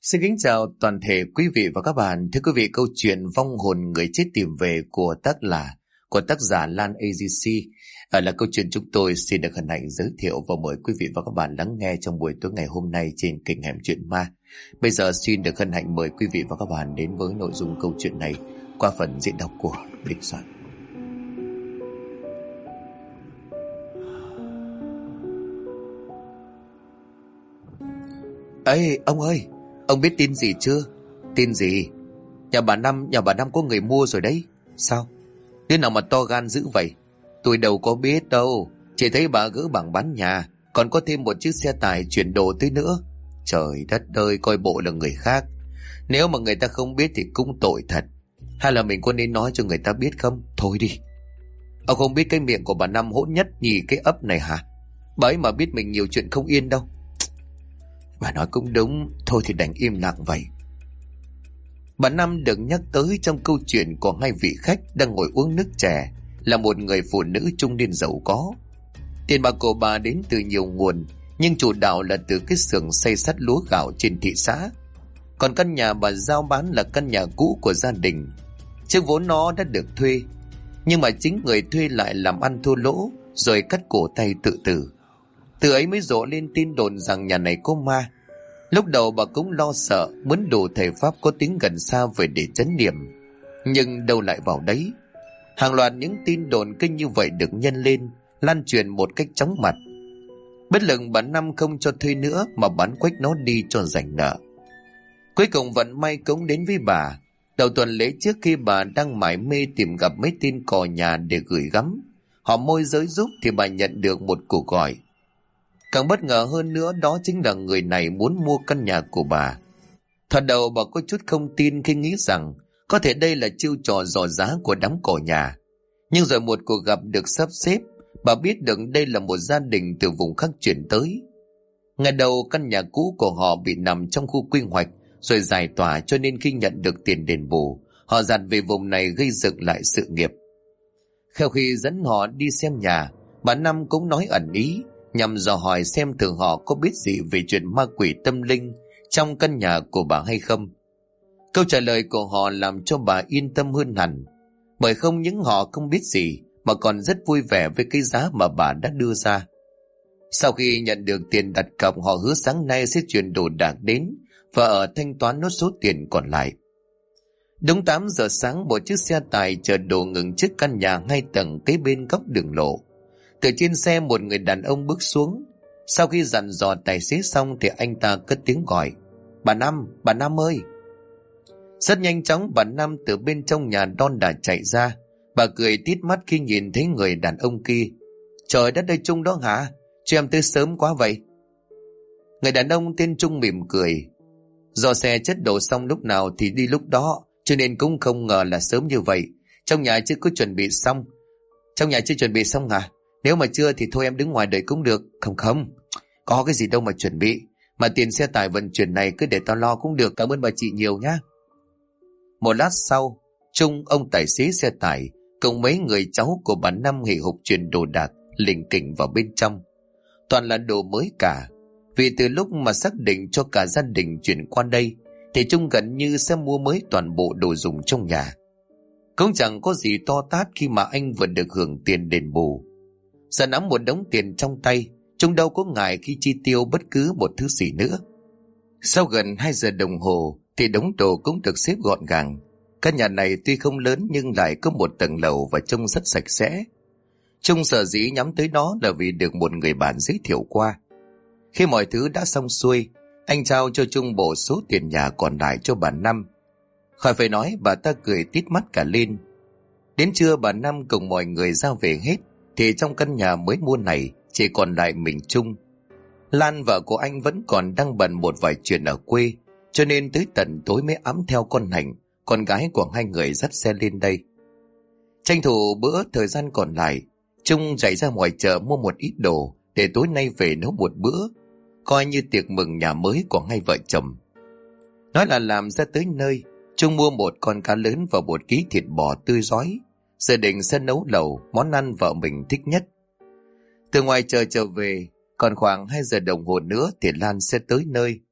Xin kính chào toàn thể quý vị và các bạn. Thưa quý vị, câu chuyện Vong hồn người chết tìm về của tác giả Lan AGC là câu chuyện chúng tôi xin được hân hạnh giới thiệu và mời quý vị và các bạn lắng nghe trong buổi tối ngày hôm nay trên kênh Hẻm Chuyện Ma. Bây giờ xin được hân hạnh mời quý vị và các bạn đến với nội dung câu chuyện này qua phần diễn đọc của Đình Soạn. Ê, ông ơi! Ông biết tin gì chưa? Tin gì? Nhà bà Năm có người mua rồi đấy. Sao? Đứa nào mà to gan dữ vậy? Tôi đâu có biết đâu. Chỉ thấy bà gỡ bảng bán nhà, còn có thêm một chiếc xe tải chuyển đồ tới nữa. Trời đất ơi, coi bộ là người khác. Nếu mà người ta không biết thì cũng tội thật. Hay là mình có nên nói cho người ta biết không? Thôi đi. Ông không biết cái miệng của bà Năm hỗn nhất nhì cái ấp này hả? Bà ấy mà biết mình nhiều chuyện không yên đâu. Bà nói cũng đúng, thôi thì đành im lặng vậy. Bà Năm được nhắc tới trong câu chuyện của hai vị khách đang ngồi uống nước chè là một người phụ nữ trung niên giàu có. Tiền bạc của bà đến từ nhiều nguồn, nhưng chủ đạo là từ cái xưởng xay sắt lúa gạo trên thị xã. Còn căn nhà bà giao bán là căn nhà cũ của gia đình. Trước vốn nó đã được thuê, nhưng mà chính người thuê lại làm ăn thua lỗ rồi cắt cổ tay tự tử. Từ ấy mới rộ lên tin đồn rằng nhà này có ma. Lúc đầu bà cũng lo sợ, muốn đủ thầy pháp có tiếng gần xa về để trấn niệm, nhưng đâu lại vào đấy. Hàng loạt những tin đồn kinh như vậy được nhân lên, lan truyền một cách chóng mặt. Bất lực bà Năm không cho thuê nữa mà bán quách nó đi cho rảnh nợ. Cuối cùng vận may cũng đến với bà. Đầu tuần lễ trước, khi bà đang mải mê tìm gặp mấy tên cò nhà để gửi gắm, họ môi giới giúp, thì bà nhận được một cuộc gọi. Càng bất ngờ hơn nữa, đó chính là người này muốn mua căn nhà của bà. Thoạt đầu bà có chút không tin khi nghĩ rằng có thể đây là chiêu trò dò giá của đám cò nhà. Nhưng rồi một cuộc gặp được sắp xếp, bà biết được đây là một gia đình từ vùng khác chuyển tới. Ngày đầu căn nhà cũ của họ bị nằm trong khu quy hoạch rồi giải tỏa, cho nên khi nhận được tiền đền bù, họ dạt về vùng này gây dựng lại sự nghiệp. Sau khi dẫn họ đi xem nhà, bà Năm cũng nói ẩn ý nhằm dò hỏi xem thử họ có biết gì về chuyện ma quỷ tâm linh trong căn nhà của bà hay không. Câu trả lời của họ làm cho bà yên tâm hơn hẳn, bởi không những họ không biết gì mà còn rất vui vẻ với cái giá mà bà đã đưa ra. Sau khi nhận được tiền đặt cọc, họ hứa sáng nay sẽ chuyển đồ đạc đến và ở thanh toán nốt số tiền còn lại. Đúng 8 giờ sáng, một chiếc xe tải chở đồ ngừng trước căn nhà 2 tầng kế bên góc đường lộ. Từ trên xe một người đàn ông bước xuống. Sau khi dặn dò tài xế xong thì anh ta cất tiếng gọi: bà Năm ơi! Rất nhanh chóng bà Năm từ bên trong nhà đon đả chạy ra. Bà cười tít mắt khi nhìn thấy người đàn ông kia. Trời đất ơi, Trung đó hả? Cho em tới sớm quá vậy. Người đàn ông tên Trung mỉm cười: do xe chất đổ xong lúc nào thì đi lúc đó, cho nên cũng không ngờ là sớm như vậy. Trong nhà chưa chuẩn bị xong hả? Nếu mà chưa thì thôi em đứng ngoài đợi cũng được. Không, có cái gì đâu mà chuẩn bị. Mà tiền xe tải vận chuyển này cứ để tao lo cũng được. Cảm ơn bà chị nhiều nhá. Một lát sau, Trung, ông tài xế xe tải, cùng mấy người cháu của bà Năm hì hục chuyển đồ đạc lỉnh kỉnh vào bên trong. Toàn là đồ mới cả. Vì từ lúc mà xác định cho cả gia đình chuyển qua đây thì Trung gần như sẽ mua mới toàn bộ đồ dùng trong nhà. Cũng chẳng có gì to tát khi mà anh vừa được hưởng tiền đền bù. Giờ nắm một đống tiền trong tay, Trung đâu có ngại khi chi tiêu bất cứ một thứ gì nữa. Sau gần 2 giờ đồng hồ thì đống đồ cũng được xếp gọn gàng. Căn nhà này tuy không lớn nhưng lại có một tầng lầu và trông rất sạch sẽ. Trung sở dĩ nhắm tới nó là vì được một người bạn giới thiệu qua. Khi mọi thứ đã xong xuôi, anh trao cho Trung bộ số tiền nhà còn lại cho bà Năm. Khỏi phải nói, bà ta cười tít mắt cả lên. Đến trưa bà Năm cùng mọi người ra về hết, thì trong căn nhà mới mua này chỉ còn lại mình Trung. Lan, vợ của anh, vẫn còn đang bận một vài chuyện ở quê, cho nên tới tận tối mới ẵm theo con Hạnh, con gái của hai người, dắt xe lên đây. Tranh thủ bữa thời gian còn lại, Trung chạy ra ngoài chợ mua một ít đồ để tối nay về nấu một bữa, coi như tiệc mừng nhà mới của hai vợ chồng. Nói là làm ra tới nơi, Trung mua một con cá lớn và 1 ký thịt bò tươi rói. Dự định sẽ nấu lẩu, món ăn vợ mình thích nhất. Từ ngoài chợ trở về, còn khoảng 2 giờ đồng hồ nữa thì Lan sẽ tới nơi.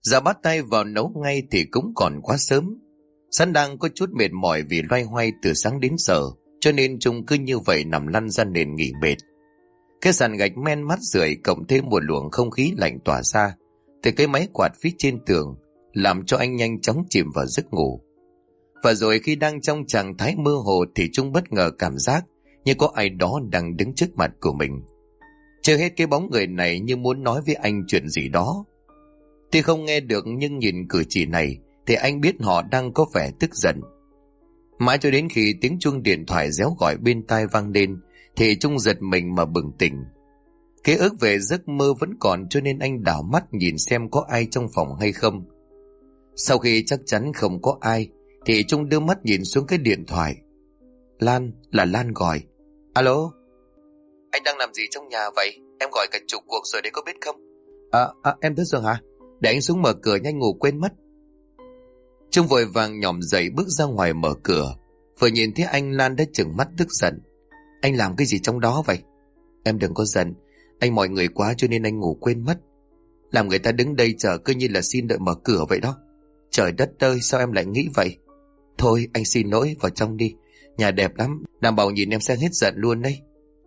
Giờ bắt tay vào nấu ngay thì cũng còn quá sớm. Sẵn đang có chút mệt mỏi vì loay hoay từ sáng đến giờ, cho nên Trung cứ như vậy nằm lăn ra nền nghỉ mệt. Cái sàn gạch men mát rượi cộng thêm một luồng không khí lạnh tỏa ra từ cái máy quạt phía trên tường, làm cho anh nhanh chóng chìm vào giấc ngủ. Và rồi khi đang trong trạng thái mơ hồ thì Trung bất ngờ cảm giác như có ai đó đang đứng trước mặt của mình. Chưa hết cái bóng người này như muốn nói với anh chuyện gì đó. Tuy không nghe được nhưng nhìn cử chỉ này thì anh biết họ đang có vẻ tức giận. Mãi cho đến khi tiếng chuông điện thoại réo gọi bên tai vang lên thì Trung giật mình mà bừng tỉnh. Ký ức về giấc mơ vẫn còn, cho nên anh đảo mắt nhìn xem có ai trong phòng hay không. Sau khi chắc chắn không có ai thì Trung đưa mắt nhìn xuống cái điện thoại. Lan, là Lan gọi. Alo? Anh đang làm gì trong nhà vậy? Em gọi cả chục cuộc rồi đấy, có biết không? Em thức rồi hả? Để anh xuống mở cửa nhanh, ngủ quên mất. Trung vội vàng nhòm dậy bước ra ngoài mở cửa. Vừa nhìn thấy anh, Lan đã trừng mắt tức giận. Anh làm cái gì trong đó vậy? Em đừng có giận, anh mọi người quá cho nên anh ngủ quên mất. Làm người ta đứng đây chờ cứ như là xin đợi mở cửa vậy đó. Trời đất ơi, sao em lại nghĩ vậy? Thôi anh xin lỗi, vào trong đi. Nhà đẹp lắm, đảm bảo nhìn em sẽ hết giận luôn đấy.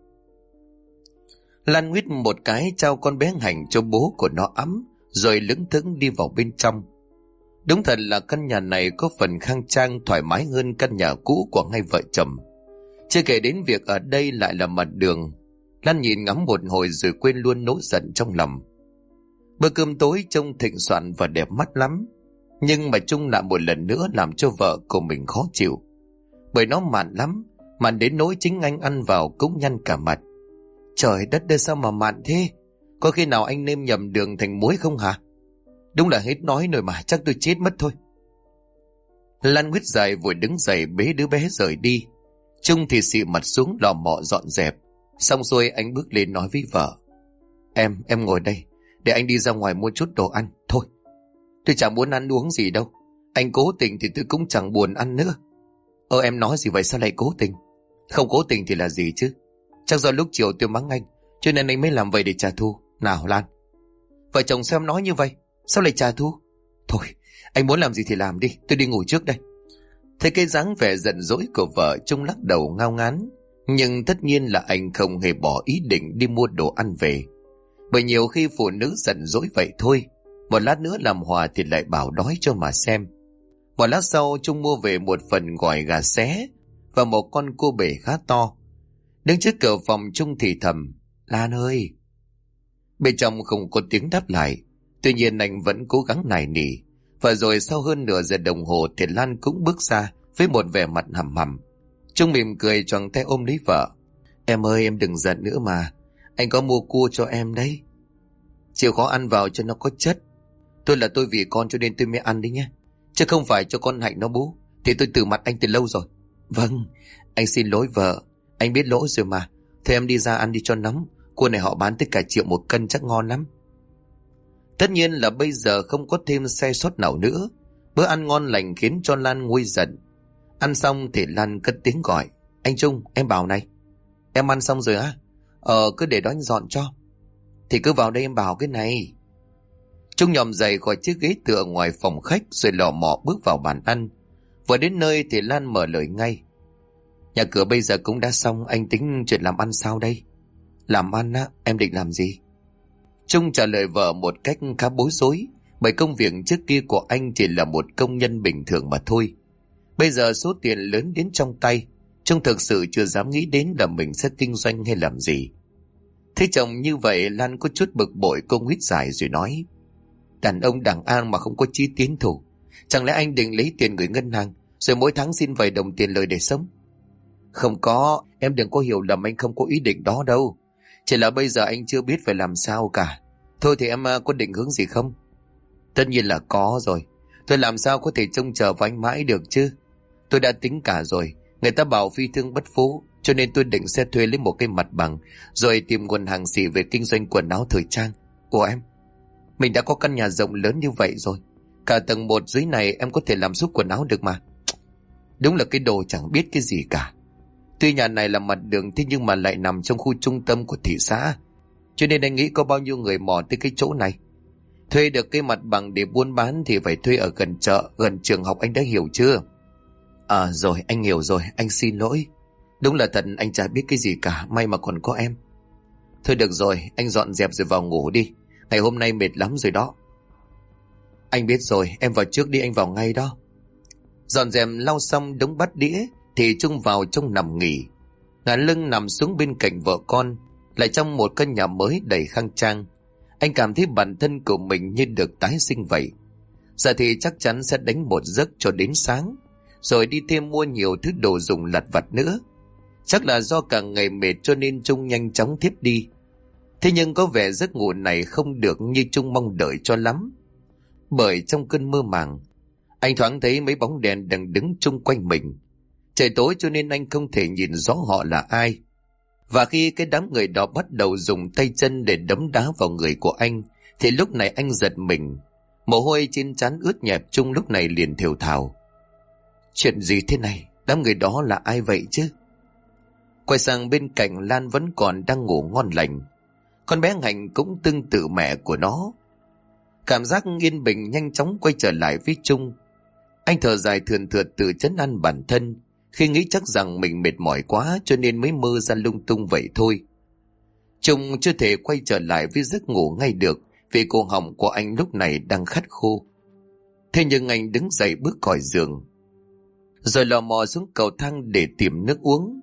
Lan nguyết một cái trao con bé Hành cho bố của nó ẵm, rồi lững thững đi vào bên trong. Đúng thật là căn nhà này có phần khang trang, thoải mái hơn căn nhà cũ của hai vợ chồng. Chưa kể đến việc ở đây lại là mặt đường. Lan nhìn ngắm một hồi rồi quên luôn nỗi giận trong lòng. Bữa cơm tối trông thịnh soạn và đẹp mắt lắm, nhưng mà Trung lại một lần nữa làm cho vợ của mình khó chịu. Bởi nó mặn lắm, mặn đến nỗi chính anh ăn vào cũng nhăn cả mặt. Trời đất ơi, sao mà mặn thế? Có khi nào anh nêm nhầm đường thành muối không hả? Đúng là hết nói rồi mà, chắc tôi chết mất thôi. Lan nguyết dài vội đứng dậy bế đứa bé rời đi. Trung thì xị mặt xuống lò mọ dọn dẹp. Xong xuôi anh bước lên nói với vợ. Em ngồi đây, để anh đi ra ngoài mua chút đồ ăn. Thôi, tôi chẳng muốn ăn uống gì đâu. Anh cố tình thì tôi cũng chẳng buồn ăn nữa. Em nói gì vậy, sao lại cố tình? Không cố tình thì là gì chứ? Chắc do lúc chiều tôi mắng anh, cho nên anh mới làm vậy để trả thù. Nào Lan, vợ chồng sao em nói như vậy? Sao lại trả thù? Thôi, anh muốn làm gì thì làm đi, tôi đi ngủ trước đây. Thấy cái dáng vẻ giận dỗi của vợ, Trung lắc đầu ngao ngán. Nhưng tất nhiên là anh không hề bỏ ý định đi mua đồ ăn về. Bởi nhiều khi phụ nữ giận dỗi vậy thôi, một lát nữa làm hòa thì lại bảo đói cho mà xem. Một lát sau Trung mua về một phần gỏi gà xé và một con cua bể khá to. Đứng trước cửa phòng Trung thì thầm. Lan ơi! Bên trong không có tiếng đáp lại. Tuy nhiên anh vẫn cố gắng nài nỉ. Và rồi sau hơn nửa giờ đồng hồ thì Lan cũng bước ra với một vẻ mặt hầm hầm. Trung mỉm cười choàng tay ôm lấy vợ. Em ơi, em đừng giận nữa mà. Anh có mua cua cho em đấy. Chịu khó ăn vào cho nó có chất. Tôi vì con cho nên tôi mới ăn đấy nhé. Chứ không phải cho con Hạnh nó bú. Thì tôi từ mặt anh từ lâu rồi. Vâng, anh xin lỗi vợ. Anh biết lỗi rồi mà. Thôi em đi ra ăn đi cho nóng. Cua này họ bán tới cả 1 triệu 1 cân, chắc ngon lắm. Tất nhiên là bây giờ không có thêm sai sót nào nữa. Bữa ăn ngon lành khiến cho Lan nguôi giận. Ăn xong thì Lan cất tiếng gọi. Anh Trung, em bảo này. Em ăn xong rồi á? Cứ để đó anh dọn cho. Thì cứ vào đây em bảo cái này. Trung nhòm dậy khỏi chiếc ghế tựa ngoài phòng khách rồi lò mò bước vào bàn ăn. Vừa đến nơi thì Lan mở lời ngay. Nhà cửa bây giờ cũng đã xong, anh tính chuyện làm ăn sao đây? Làm ăn á, em định làm gì? Trung trả lời vợ một cách khá bối rối, bởi công việc trước kia của anh chỉ là một công nhân bình thường mà thôi. Bây giờ số tiền lớn đến trong tay, Trung thực sự chưa dám nghĩ đến là mình sẽ kinh doanh hay làm gì. Thấy chồng như vậy, Lan có chút bực bội, cô nguyết dài rồi nói. Đàn ông đàng an mà không có chí tiến thủ. Chẳng lẽ anh định lấy tiền gửi ngân hàng rồi mỗi tháng xin vài đồng tiền lời để sống? Không có, em đừng có hiểu lầm, anh không có ý định đó đâu. Chỉ là bây giờ anh chưa biết phải làm sao cả. Thôi thì em có định hướng gì không? Tất nhiên là có rồi. Tôi làm sao có thể trông chờ vào anh mãi được chứ? Tôi đã tính cả rồi. Người ta bảo phi thương bất phú, cho nên tôi định sẽ thuê lấy một cái mặt bằng rồi tìm nguồn hàng xỉ về kinh doanh quần áo thời trang. Ủa em, mình đã có căn nhà rộng lớn như vậy rồi. Cả tầng 1 dưới này em có thể làm giúp quần áo được mà. Đúng là cái đồ chẳng biết cái gì cả. Tuy nhà này là mặt đường, thế nhưng mà lại nằm trong khu trung tâm của thị xã, cho nên anh nghĩ có bao nhiêu người mò tới cái chỗ này. Thuê được cái mặt bằng để buôn bán thì phải thuê ở gần chợ, gần trường học, anh đã hiểu chưa? À rồi, anh hiểu rồi, anh xin lỗi. Đúng là thật anh chả biết cái gì cả, may mà còn có em. Thôi được rồi, anh dọn dẹp rồi vào ngủ đi. Ngày hôm nay mệt lắm rồi đó. Anh biết rồi, em vào trước đi, anh vào ngay đó. Dọn dẹp lau xong đống bát đĩa thì Trung vào trong nằm nghỉ. Ngả lưng nằm xuống bên cạnh vợ con, lại trong một căn nhà mới đầy khang trang. Anh cảm thấy bản thân của mình như được tái sinh vậy. Giờ thì chắc chắn sẽ đánh một giấc cho đến sáng, rồi đi thêm mua nhiều thứ đồ dùng lặt vặt nữa. Chắc là do cả ngày mệt cho nên Trung nhanh chóng thiếp đi. Thế nhưng có vẻ giấc ngủ này không được như Trung mong đợi cho lắm. Bởi trong cơn mơ màng, anh thoáng thấy mấy bóng đèn đang đứng chung quanh mình. Trời tối cho nên anh không thể nhìn rõ họ là ai. Và khi cái đám người đó bắt đầu dùng tay chân để đấm đá vào người của anh, thì lúc này anh giật mình. Mồ hôi trên trán ướt nhẹp. Trung lúc này liền thều thào: chuyện gì thế này? Đám người đó là ai vậy chứ? Quay sang bên cạnh, Lan vẫn còn đang ngủ ngon lành. Con bé Hạnh cũng tương tự mẹ của nó. Cảm giác yên bình nhanh chóng quay trở lại với Trung. Anh thở dài thườn thượt tự trấn an bản thân, khi nghĩ chắc rằng mình mệt mỏi quá cho nên mới mơ ra lung tung vậy thôi. Trung chưa thể quay trở lại với giấc ngủ ngay được, vì cổ họng của anh lúc này đang khát khô. Thế nhưng anh đứng dậy bước khỏi giường, rồi lò mò xuống cầu thang để tìm nước uống.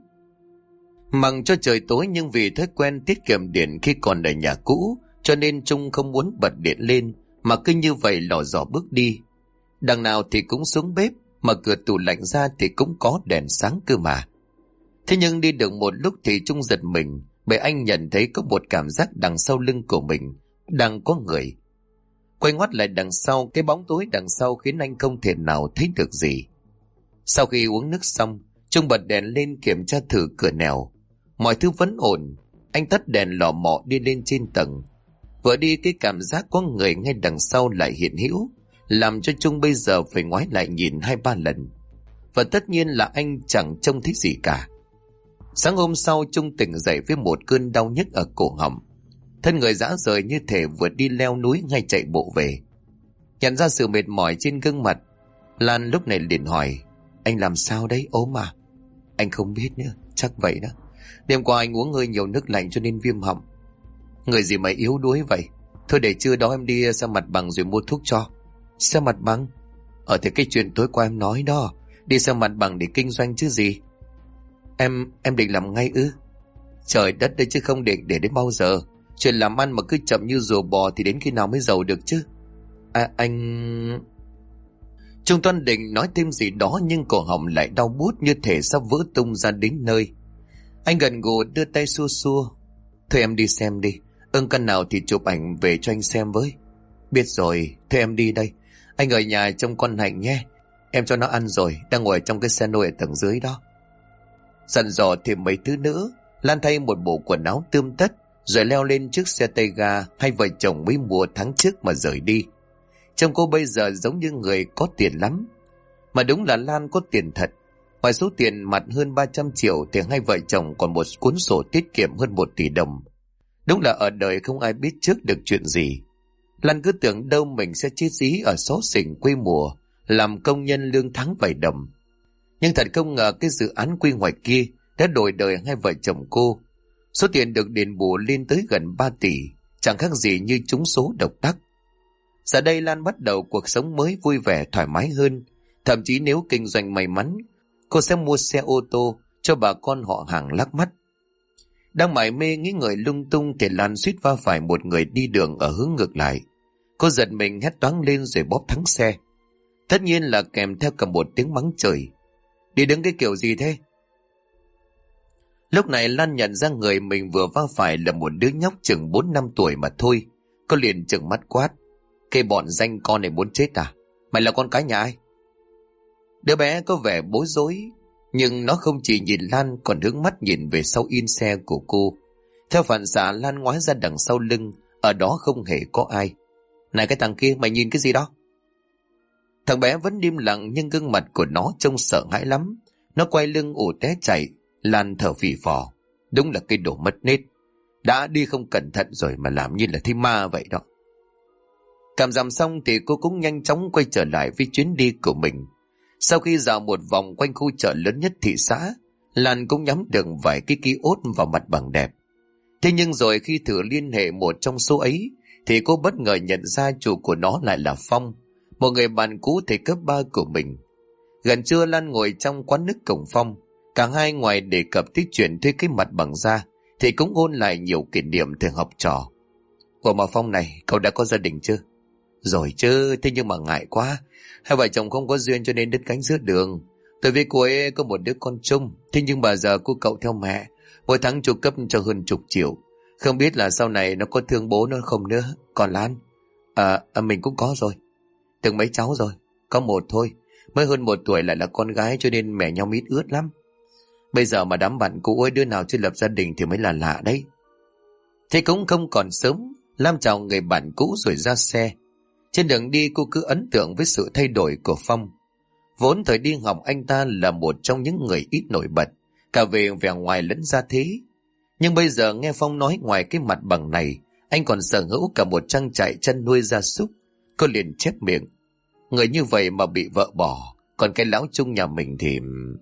Mặc cho trời tối nhưng vì thói quen tiết kiệm điện khi còn ở nhà cũ, cho nên Trung không muốn bật điện lên, mà cứ như vậy lò dò bước đi. Đằng nào thì cũng xuống bếp, mở cửa tủ lạnh ra thì cũng có đèn sáng cơ mà. Thế nhưng đi được một lúc thì Trung giật mình, bởi anh nhận thấy có một cảm giác đằng sau lưng của mình đang có người. Quay ngoắt lại đằng sau, cái bóng tối đằng sau khiến anh không thể nào thấy được gì. Sau khi uống nước xong, Trung bật đèn lên kiểm tra thử cửa nẻo. Mọi thứ vẫn ổn. Anh tắt đèn lò mò đi lên trên tầng. Vừa đi, cái cảm giác có người ngay đằng sau lại hiện hữu, làm cho Trung bây giờ phải ngoái lại nhìn 2-3 lần. Và tất nhiên là anh chẳng trông thấy gì cả. Sáng hôm sau, Trung tỉnh dậy với một cơn đau nhức ở cổ họng. Thân người rã rời như thể vừa đi leo núi hay chạy bộ về. Nhận ra sự mệt mỏi trên gương mặt, Lan lúc này liền hỏi: anh làm sao đấy, ốm à? Anh không biết nữa, chắc vậy đó. Đêm qua anh uống hơi nhiều nước lạnh cho nên viêm họng. Người gì mà yếu đuối vậy? Thôi để trưa đó em đi sang Mặt Bằng rồi mua thuốc cho. Sang Mặt Bằng? Thì cái chuyện tối qua em nói đó, đi sang Mặt Bằng để kinh doanh chứ gì. Em định làm ngay ư? Trời đất đấy, chứ không định để đến bao giờ. Chuyện làm ăn mà cứ chậm như rùa bò thì đến khi nào mới giàu được chứ. Anh... Trung Toan định nói thêm gì đó nhưng cổ họng lại đau buốt như thể sắp vỡ tung ra đến nơi. Anh gần gù đưa tay xua xua: thôi em đi xem đi, căn nào thì chụp ảnh về cho anh xem với. Biết rồi, thôi em đi đây. Anh ở nhà trông con Hạnh nhé. Em cho nó ăn rồi, đang ngồi trong cái xe nôi ở tầng dưới đó. Dặn dò thêm mấy thứ nữa, Lan thay một bộ quần áo tươm tất, rồi leo lên chiếc xe tay ga hai vợ chồng mới mua tháng trước mà rời đi. Trông cô bây giờ giống như người có tiền lắm. Mà đúng là Lan có tiền thật. Ngoài số tiền mặt hơn 300 triệu thì hai vợ chồng còn một cuốn sổ tiết kiệm hơn 1 tỷ đồng. Đúng là ở đời không ai biết trước được chuyện gì. Lan cứ tưởng đâu mình sẽ chết dí ở xó xỉnh quê mùa, làm công nhân lương tháng vài đồng. Nhưng thật không ngờ cái dự án quy hoạch kia đã đổi đời hai vợ chồng cô. Số tiền được đền bù lên tới gần 3 tỷ, chẳng khác gì như trúng số độc đắc. Giờ đây Lan bắt đầu cuộc sống mới vui vẻ thoải mái hơn. Thậm chí nếu kinh doanh may mắn, cô sẽ mua xe ô tô cho bà con họ hàng lắc mắt. Đang mải mê nghĩ ngợi lung tung thì Lan suýt va phải một người đi đường ở hướng ngược lại. Cô giật mình hét toáng lên rồi bóp thắng xe. Tất nhiên là kèm theo cả một tiếng mắng chửi: đi đứng cái kiểu gì thế? Lúc này Lan nhận ra người mình vừa va phải là một đứa nhóc chừng 4-5 tuổi mà thôi. Cô liền trừng mắt quát: cái bọn danh con này muốn chết à? Mày là con cái nhà ai? Đứa bé có vẻ bối rối, nhưng nó không chỉ nhìn Lan còn hướng mắt nhìn về sau yên xe của cô. Theo phản xạ Lan ngoái ra đằng sau lưng, ở đó không hề có ai. Này cái thằng kia, mày nhìn cái gì đó? Thằng bé vẫn im lặng nhưng gương mặt của nó trông sợ hãi lắm. Nó quay lưng ù té chạy. Lan thở phì phò: đúng là cái đồ mất nết. Đã đi không cẩn thận rồi mà làm như là thấy ma vậy đó. Cảm giảm xong thì cô cũng nhanh chóng quay trở lại với chuyến đi của mình. Sau khi dạo một vòng quanh khu chợ lớn nhất thị xã, Lan cũng nhắm được vài cái ký ốt vào mặt bằng đẹp. Thế nhưng rồi khi thử liên hệ một trong số ấy, thì cô bất ngờ nhận ra chủ của nó lại là Phong, một người bạn cũ thầy cấp 3 của mình. Gần trưa Lan ngồi trong quán nước cổng Phong. Cả hai ngoài đề cập tới chuyện thuê cái mặt bằng ra, thì cũng ôn lại nhiều kỷ niệm thời học trò. Ủa mà Phong này, cậu đã có gia đình chưa? Rồi chứ, thế nhưng mà ngại quá. Hai vợ chồng không có duyên cho nên đứt cánh giữa đường. Tôi với cô ấy có một đứa con chung, thế nhưng mà giờ cô cậu theo mẹ, mỗi tháng chu cấp cho hơn chục triệu. Không biết là sau này nó có thương bố nó không nữa. Còn Lan? Mình cũng có rồi. Từng mấy cháu rồi? Có một thôi. Mới hơn 1 tuổi lại là con gái cho nên mẹ nhau mít ướt lắm. Bây giờ mà đám bạn cũ ấy đứa nào chưa lập gia đình thì mới là lạ đấy. Thế cũng không còn sớm, Lam chào người bạn cũ rồi ra xe. Trên đường đi cô cứ ấn tượng với sự thay đổi của Phong. Vốn thời đi học anh ta là một trong những người ít nổi bật, cả về vẻ ngoài lẫn gia thế. Nhưng bây giờ nghe Phong nói ngoài cái mặt bằng này, anh còn sở hữu cả một trang trại chăn nuôi gia súc. Cô liền chép miệng. Người như vậy mà bị vợ bỏ, còn cái lão chung nhà mình thì...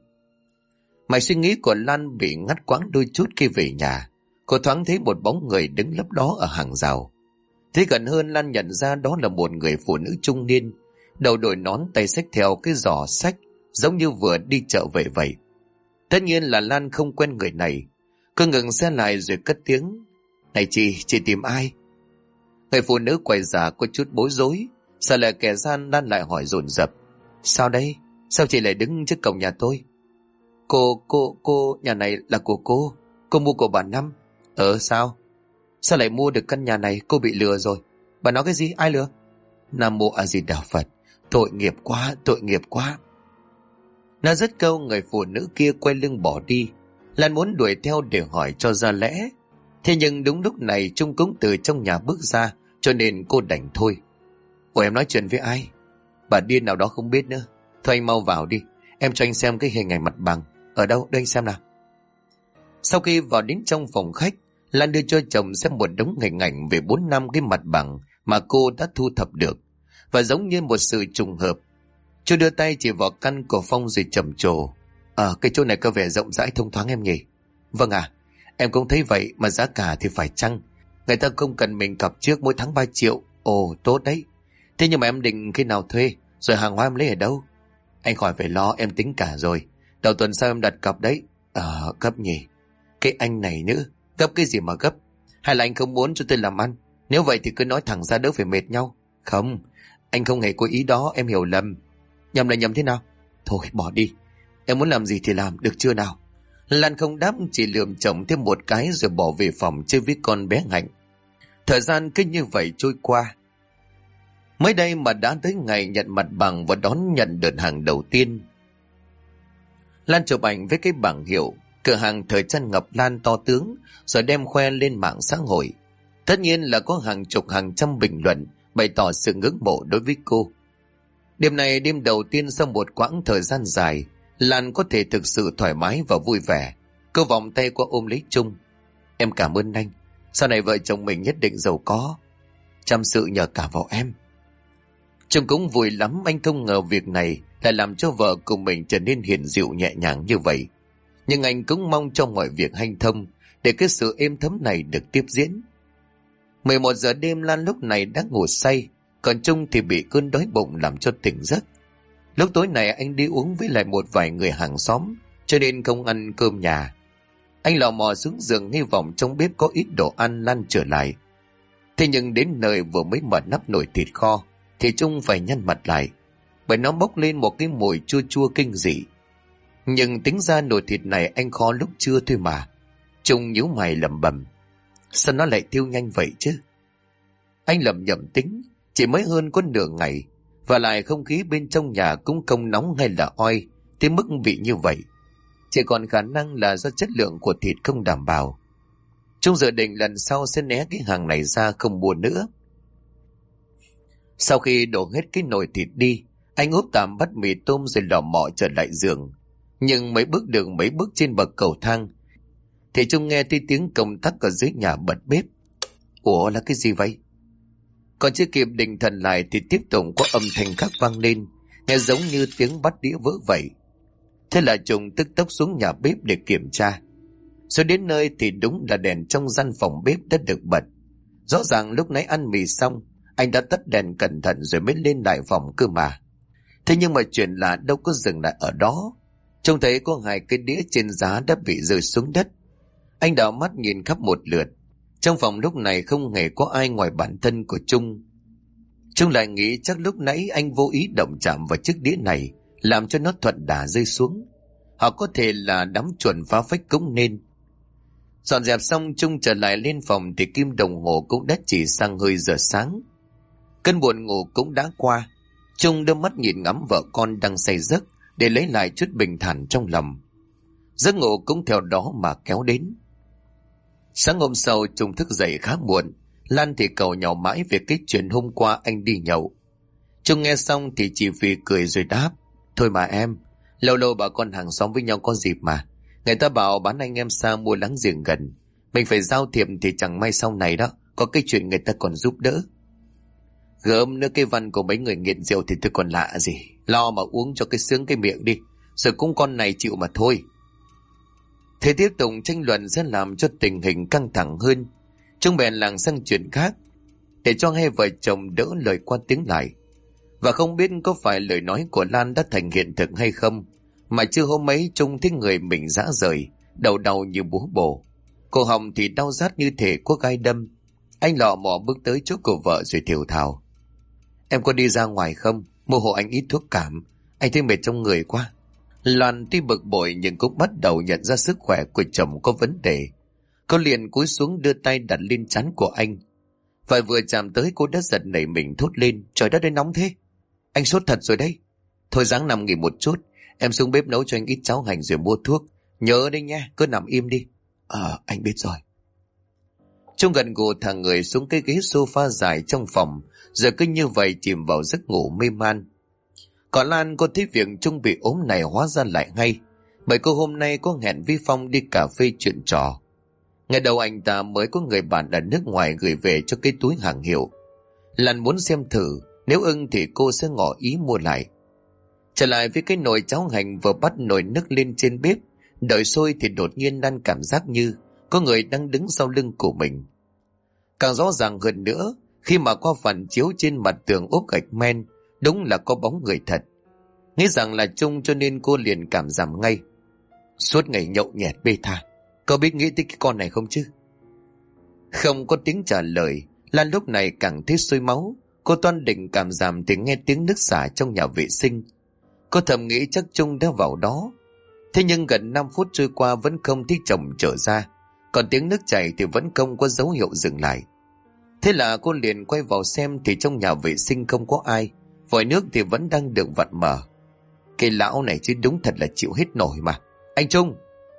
Mày suy nghĩ của Lan bị ngắt quãng đôi chút khi về nhà. Cô thoáng thấy một bóng người đứng lấp đó ở hàng rào. Thế gần hơn Lan nhận ra đó là một người phụ nữ trung niên, đầu đội nón, tay xách theo cái giỏ sách, giống như vừa đi chợ về vậy. Tất nhiên là Lan không quen người này. Cô ngừng xe lại rồi cất tiếng. Này chị tìm ai? Người phụ nữ quay ra có chút bối rối. Sợ là kẻ gian Lan lại hỏi dồn dập. Sao đây? Sao chị lại đứng trước cổng nhà tôi? Cô, nhà này là của cô. Cô mua của bà Năm. Sao? Sao lại mua được căn nhà này? Cô bị lừa rồi. Bà nói cái gì? Ai lừa? Nam Mô A Di Đà Phật. Tội nghiệp quá, tội nghiệp quá. Nó dứt câu, người phụ nữ kia quay lưng bỏ đi. Lan muốn đuổi theo để hỏi cho ra lẽ. Thế nhưng đúng lúc này Trung cũng từ trong nhà bước ra, cho nên cô đành thôi. Ủa em nói chuyện với ai? Bà điên nào đó không biết nữa. Thôi anh mau vào đi. Em cho anh xem cái hình ảnh mặt bằng. Ở đâu? Đây anh xem nào. Sau khi vào đến trong phòng khách, Lan đưa cho chồng xem một đống hình ảnh về 4 năm cái mặt bằng mà cô đã thu thập được. Và giống như một sự trùng hợp, chú đưa tay chỉ vào căn của Phong rồi trầm trồ. Cái chỗ này có vẻ rộng rãi thông thoáng em nhỉ? Vâng à, em cũng thấy vậy, mà giá cả thì phải chăng. Người ta không cần mình cọc trước, mỗi tháng 3 triệu. Ồ, tốt đấy. Thế nhưng mà em định khi nào thuê, rồi hàng hóa em lấy ở đâu? Anh khỏi phải lo, em tính cả rồi. Đầu tuần sau em đặt cọc đấy. Gấp nhỉ. Cái anh này nữa, gấp cái gì mà gấp? Hay là anh không muốn cho tôi làm ăn? Nếu vậy thì cứ nói thẳng ra đỡ phải mệt nhau. Không, anh không hề có ý đó, em hiểu lầm. Nhầm là nhầm thế nào? Thôi bỏ đi, em muốn làm gì thì làm, được chưa nào? Lan không đáp, chỉ lườm chồng thêm một cái rồi bỏ về phòng chơi với con bé Hạnh. Thời gian cứ như vậy trôi qua. Mới đây mà đã tới ngày nhận mặt bằng và đón nhận đợt hàng đầu tiên. Lan chụp ảnh với cái bảng hiệu cửa hàng thời trang Ngọc Lan to tướng, rồi đem khoe lên mạng xã hội. Tất nhiên là có hàng chục hàng trăm bình luận bày tỏ sự ngưỡng mộ đối với cô. Đêm này đêm đầu tiên sau một quãng thời gian dài, Lan có thể thực sự thoải mái và vui vẻ. Cô vòng tay qua ôm lấy Trung. Em cảm ơn anh, sau này vợ chồng mình nhất định giàu có. Chăm sự nhờ cả vào em. Trung cũng vui lắm, anh không ngờ việc này lại làm cho vợ của mình trở nên hiền dịu nhẹ nhàng như vậy. Nhưng anh cũng mong cho mọi việc hanh thông, để cái sự êm thấm này được tiếp diễn. 11 giờ đêm Lan lúc này đã ngủ say, còn Trung thì bị cơn đói bụng làm cho tỉnh giấc. Lúc tối này anh đi uống với lại một vài người hàng xóm, cho nên không ăn cơm nhà. Anh lò mò xuống giường hy vọng trong bếp có ít đồ ăn Lan trở lại. Thế nhưng đến nơi vừa mới mở nắp nồi thịt kho, thì Trung phải nhăn mặt lại, bởi nó bốc lên một cái mùi chua chua kinh dị. Nhưng tính ra nồi thịt này anh kho lúc trưa thôi mà. Trung nhíu mày lẩm bẩm, sao nó lại tiêu nhanh vậy chứ? Anh lẩm nhẩm tính, chỉ mới hơn có nửa ngày, và lại không khí bên trong nhà cũng không nóng hay là oi tới mức bị như vậy. Chỉ còn khả năng là do chất lượng của thịt không đảm bảo. Trung dự định lần sau sẽ né cái hàng này ra, không mua nữa. Sau khi đổ hết cái nồi thịt đi, anh úp tạm bát mì tôm rồi lò mò trở lại giường. Nhưng mấy bước đường mấy bước trên bậc cầu thang, thì Trung nghe thấy tiếng công tắc ở dưới nhà bật bếp. Ủa là cái gì vậy? Còn chưa kịp định thần lại thì tiếp tục có âm thanh khác vang lên, nghe giống như tiếng bát đĩa vỡ vậy. Thế là Trung tức tốc xuống nhà bếp để kiểm tra. Rồi đến nơi thì đúng là đèn trong gian phòng bếp đã được bật. Rõ ràng lúc nãy ăn mì xong, anh đã tắt đèn cẩn thận rồi mới lên lại phòng cơ mà. Thế nhưng mà chuyện lạ đâu có dừng lại ở đó. Trông thấy có 2 cái đĩa trên giá đã bị rơi xuống đất. Anh đảo mắt nhìn khắp một lượt. Trong phòng lúc này không hề có ai ngoài bản thân của Trung. Trung lại nghĩ chắc lúc nãy anh vô ý động chạm vào chiếc đĩa này, làm cho nó thuận đà rơi xuống. Hoặc có thể là đám chuột phá phách cũng nên. Dọn dẹp xong, Trung trở lại lên phòng thì kim đồng hồ cũng đã chỉ sang hơi giờ sáng. Cơn buồn ngủ cũng đã qua. Trung đưa mắt nhìn ngắm vợ con đang say giấc để lấy lại chút bình thản trong lòng. Giấc ngủ cũng theo đó mà kéo đến. Sáng hôm sau, Trung thức dậy khá muộn. Lan thì cầu nhau mãi về cái chuyện hôm qua anh đi nhậu. Trung nghe xong thì chỉ vì cười rồi đáp: Thôi mà em, lâu lâu bà con hàng xóm với nhau có dịp mà. Người ta bảo bán anh em xa mua láng giềng gần. Mình phải giao thiệp thì chẳng may sau này đó có cái chuyện người ta còn giúp đỡ. Gớm nữa cái văn của mấy người nghiện rượu thì tôi còn lạ gì. Lo mà uống cho cái sướng cái miệng đi, rồi cũng con này chịu mà thôi. Thế tiếp tục tranh luận sẽ làm cho tình hình căng thẳng hơn. Trung bèn làng sang chuyện khác để cho hai vợ chồng đỡ lời qua tiếng lại. Và không biết có phải lời nói của Lan đã thành hiện thực hay không, mà chưa hôm ấy Trung thấy người mình rã rời, đầu đau như búa bổ, cổ họng thì đau rát như thể có gai đâm. Anh lọ mọ bước tới chỗ của vợ rồi thều thào: Em có đi ra ngoài không? Mua hộ anh ít thuốc cảm, anh thấy mệt trong người quá. Loan tuy bực bội nhưng cũng bắt đầu nhận ra sức khỏe của chồng có vấn đề. Cô liền cúi xuống đưa tay đặt lên trán của anh. Và vừa chạm tới cô đã giật nảy mình thốt lên: Trời đất ơi, nóng thế! Anh sốt thật rồi đấy. Thôi ráng nằm nghỉ một chút, em xuống bếp nấu cho anh ít cháo hành rồi mua thuốc. Nhớ đấy nha, cứ nằm im đi. Anh biết rồi. Trung gần gù thả người xuống cái ghế sofa dài trong phòng, rồi cứ như vậy chìm vào giấc ngủ mê man. Còn Lan, cô thấy việc Trung bị ốm này hóa ra lại ngay, bởi cô hôm nay có hẹn với Phong đi cà phê chuyện trò. Ngày đầu anh ta mới có người bạn ở nước ngoài gửi về cho cái túi hàng hiệu. Lan muốn xem thử, nếu ưng thì cô sẽ ngỏ ý mua lại. Trở lại với cái nồi cháo hành vừa bắt nồi nước lên trên bếp, đợi sôi thì đột nhiên Lan cảm giác như có người đang đứng sau lưng của mình. Càng rõ ràng hơn nữa, khi mà qua phản chiếu trên mặt tường ốp gạch men, đúng là có bóng người thật. Nghĩ rằng là Trung cho nên cô liền cảm giảm ngay. Suốt ngày nhậu nhẹt bê tha, có biết nghĩ tới cái con này không chứ? Không có tiếng trả lời, Lan lúc này càng thấy sôi máu. Cô toan định cảm giảm thì nghe tiếng nước xả trong nhà vệ sinh. Cô thầm nghĩ chắc Trung đã vào đó. Thế nhưng gần 5 phút trôi qua vẫn không thấy chồng trở ra, còn tiếng nước chảy thì vẫn không có dấu hiệu dừng lại. Thế là cô liền quay vào xem thì trong nhà vệ sinh không có ai, vòi nước thì vẫn đang được vặn mở. Cái lão này chứ đúng thật là chịu hết nổi mà. Anh Trung!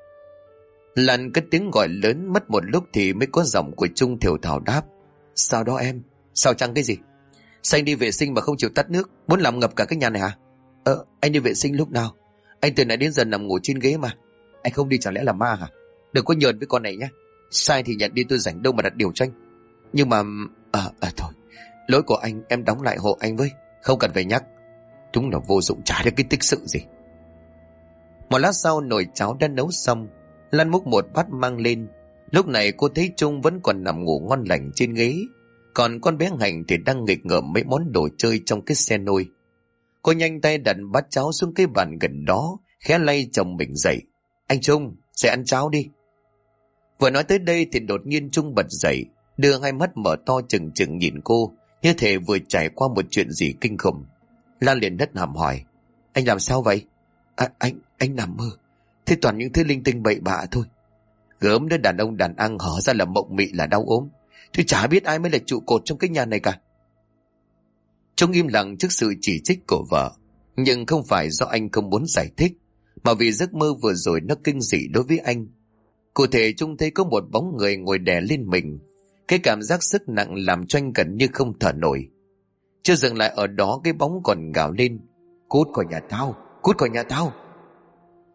Lan cất tiếng gọi lớn, mất một lúc thì mới có giọng của Trung thều thào đáp: Sao đó em? Sao chăng cái gì? Sao anh đi vệ sinh mà không chịu tắt nước, muốn làm ngập cả cái nhà này hả? Anh đi vệ sinh lúc nào? Anh từ nãy đến giờ nằm ngủ trên ghế mà. Anh không đi chẳng lẽ là ma hả? Đừng có nhờn với con này nhé. Sai thì nhận đi, tôi rảnh đâu mà đặt điều cho anh. Nhưng mà... thôi, lỗi của anh, em đóng lại hộ anh với, không cần phải nhắc. Đúng là vô dụng, chả được cái tích sự gì. Một lát sau nồi cháo đã nấu xong. Lan múc một bát mang lên. Lúc này cô thấy Trung vẫn còn nằm ngủ ngon lành trên ghế, còn con bé Hạnh thì đang nghịch ngợm mấy món đồ chơi trong cái xe nôi. Cô nhanh tay đặt bát cháo xuống cái bàn gần đó, khẽ lay chồng mình dậy: Anh Trung, sẽ ăn cháo đi. Vừa nói tới đây thì đột nhiên Trung bật dậy, đưa hai mắt mở to trừng trừng nhìn cô, như thể vừa trải qua một chuyện gì kinh khủng. Lan liền hất hàm hỏi: Anh làm sao vậy? Anh nằm mơ, thế toàn những thứ linh tinh bậy bạ thôi. Gớm đứa đàn ông đàn ăn hở ra là mộng mị là đau ốm. Tôi chả biết ai mới là trụ cột trong cái nhà này cả. Trung im lặng trước sự chỉ trích của vợ, nhưng không phải do anh không muốn giải thích, mà vì giấc mơ vừa rồi nó kinh dị đối với anh. Cụ thể Trung thấy có một bóng người ngồi đè lên mình. Cái cảm giác sức nặng làm cho anh gần như không thở nổi. Chưa dừng lại ở đó, cái bóng còn gào lên: Cút khỏi nhà tao, cút khỏi nhà tao.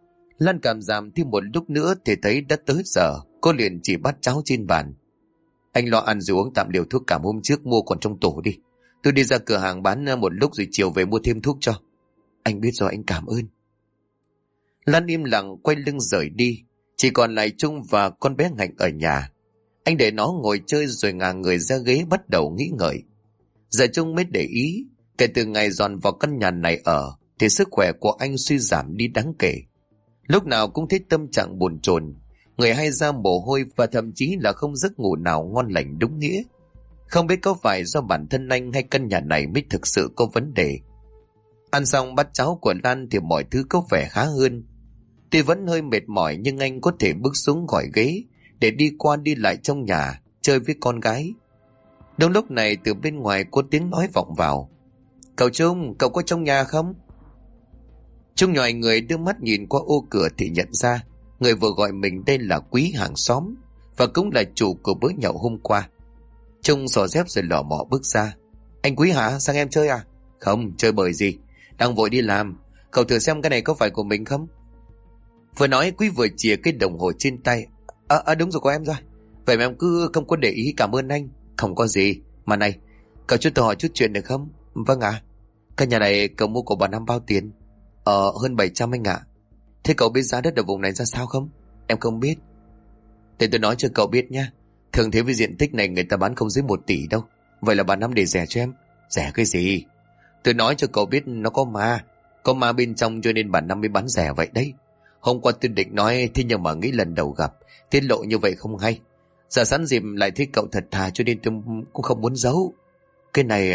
Lan cảm giảm thêm một lúc nữa thì thấy đã tới giờ. Cô liền chỉ bắt cháo trên bàn: Anh lo ăn rồi uống tạm liều thuốc cảm hôm trước mua còn trong tủ đi. Tôi đi ra cửa hàng bán một lúc rồi chiều về mua thêm thuốc cho. Anh biết rồi, anh cảm ơn. Lan im lặng quay lưng rời đi. Chỉ còn lại Trung và con bé Hạnh ở nhà. Anh để nó ngồi chơi rồi ngả người ra ghế bắt đầu nghĩ ngợi. Giờ Trung mới để ý, kể từ ngày dọn vào căn nhà này ở thì sức khỏe của anh suy giảm đi đáng kể. Lúc nào cũng thấy tâm trạng bồn chồn, người hay ra mồ hôi và thậm chí là không giấc ngủ nào ngon lành đúng nghĩa. Không biết có phải do bản thân anh hay căn nhà này mới thực sự có vấn đề. Ăn xong bát cháo của Lan thì mọi thứ có vẻ khá hơn. Tuy vẫn hơi mệt mỏi nhưng anh có thể bước xuống khỏi ghế để đi qua đi lại trong nhà chơi với con gái. Đúng lúc này từ bên ngoài có tiếng nói vọng vào. Cậu Trung, cậu có trong nhà không? Trung nhòi người đưa mắt nhìn qua ô cửa thì nhận ra người vừa gọi mình đây là Quý hàng xóm và cũng là chủ của bữa nhậu hôm qua. Trung xỏ dép rồi lò mò bước ra. Anh Quý hả? Sang em chơi à? Không, chơi bời gì, đang vội đi làm. Cậu thử xem cái này có phải của mình không? Vừa nói Quý vừa chìa cái đồng hồ trên tay. Đúng rồi, có em rồi. Vậy mà em cứ không có để ý, cảm ơn anh. Không có gì. Mà này, cậu cho tôi hỏi chút chuyện được không? Vâng ạ. Căn nhà này cậu mua của bà Năm bao tiền? Hơn 700 anh ạ. Thế cậu biết giá đất ở vùng này ra sao không? Em không biết. Để tôi nói cho cậu biết nha. Thường thế với diện tích này người ta bán không dưới 1 tỷ đâu. Vậy là bà Năm để rẻ cho em. Rẻ cái gì? Tôi nói cho cậu biết nó có ma. Có ma bên trong cho nên bà Năm mới bán rẻ vậy đấy. Hôm qua tôi định nói, thế nhưng mà nghĩ lần đầu gặp tiết lộ như vậy không hay. Giờ sẵn dịp lại thấy cậu thật thà cho nên tôi cũng không muốn giấu. Cái này...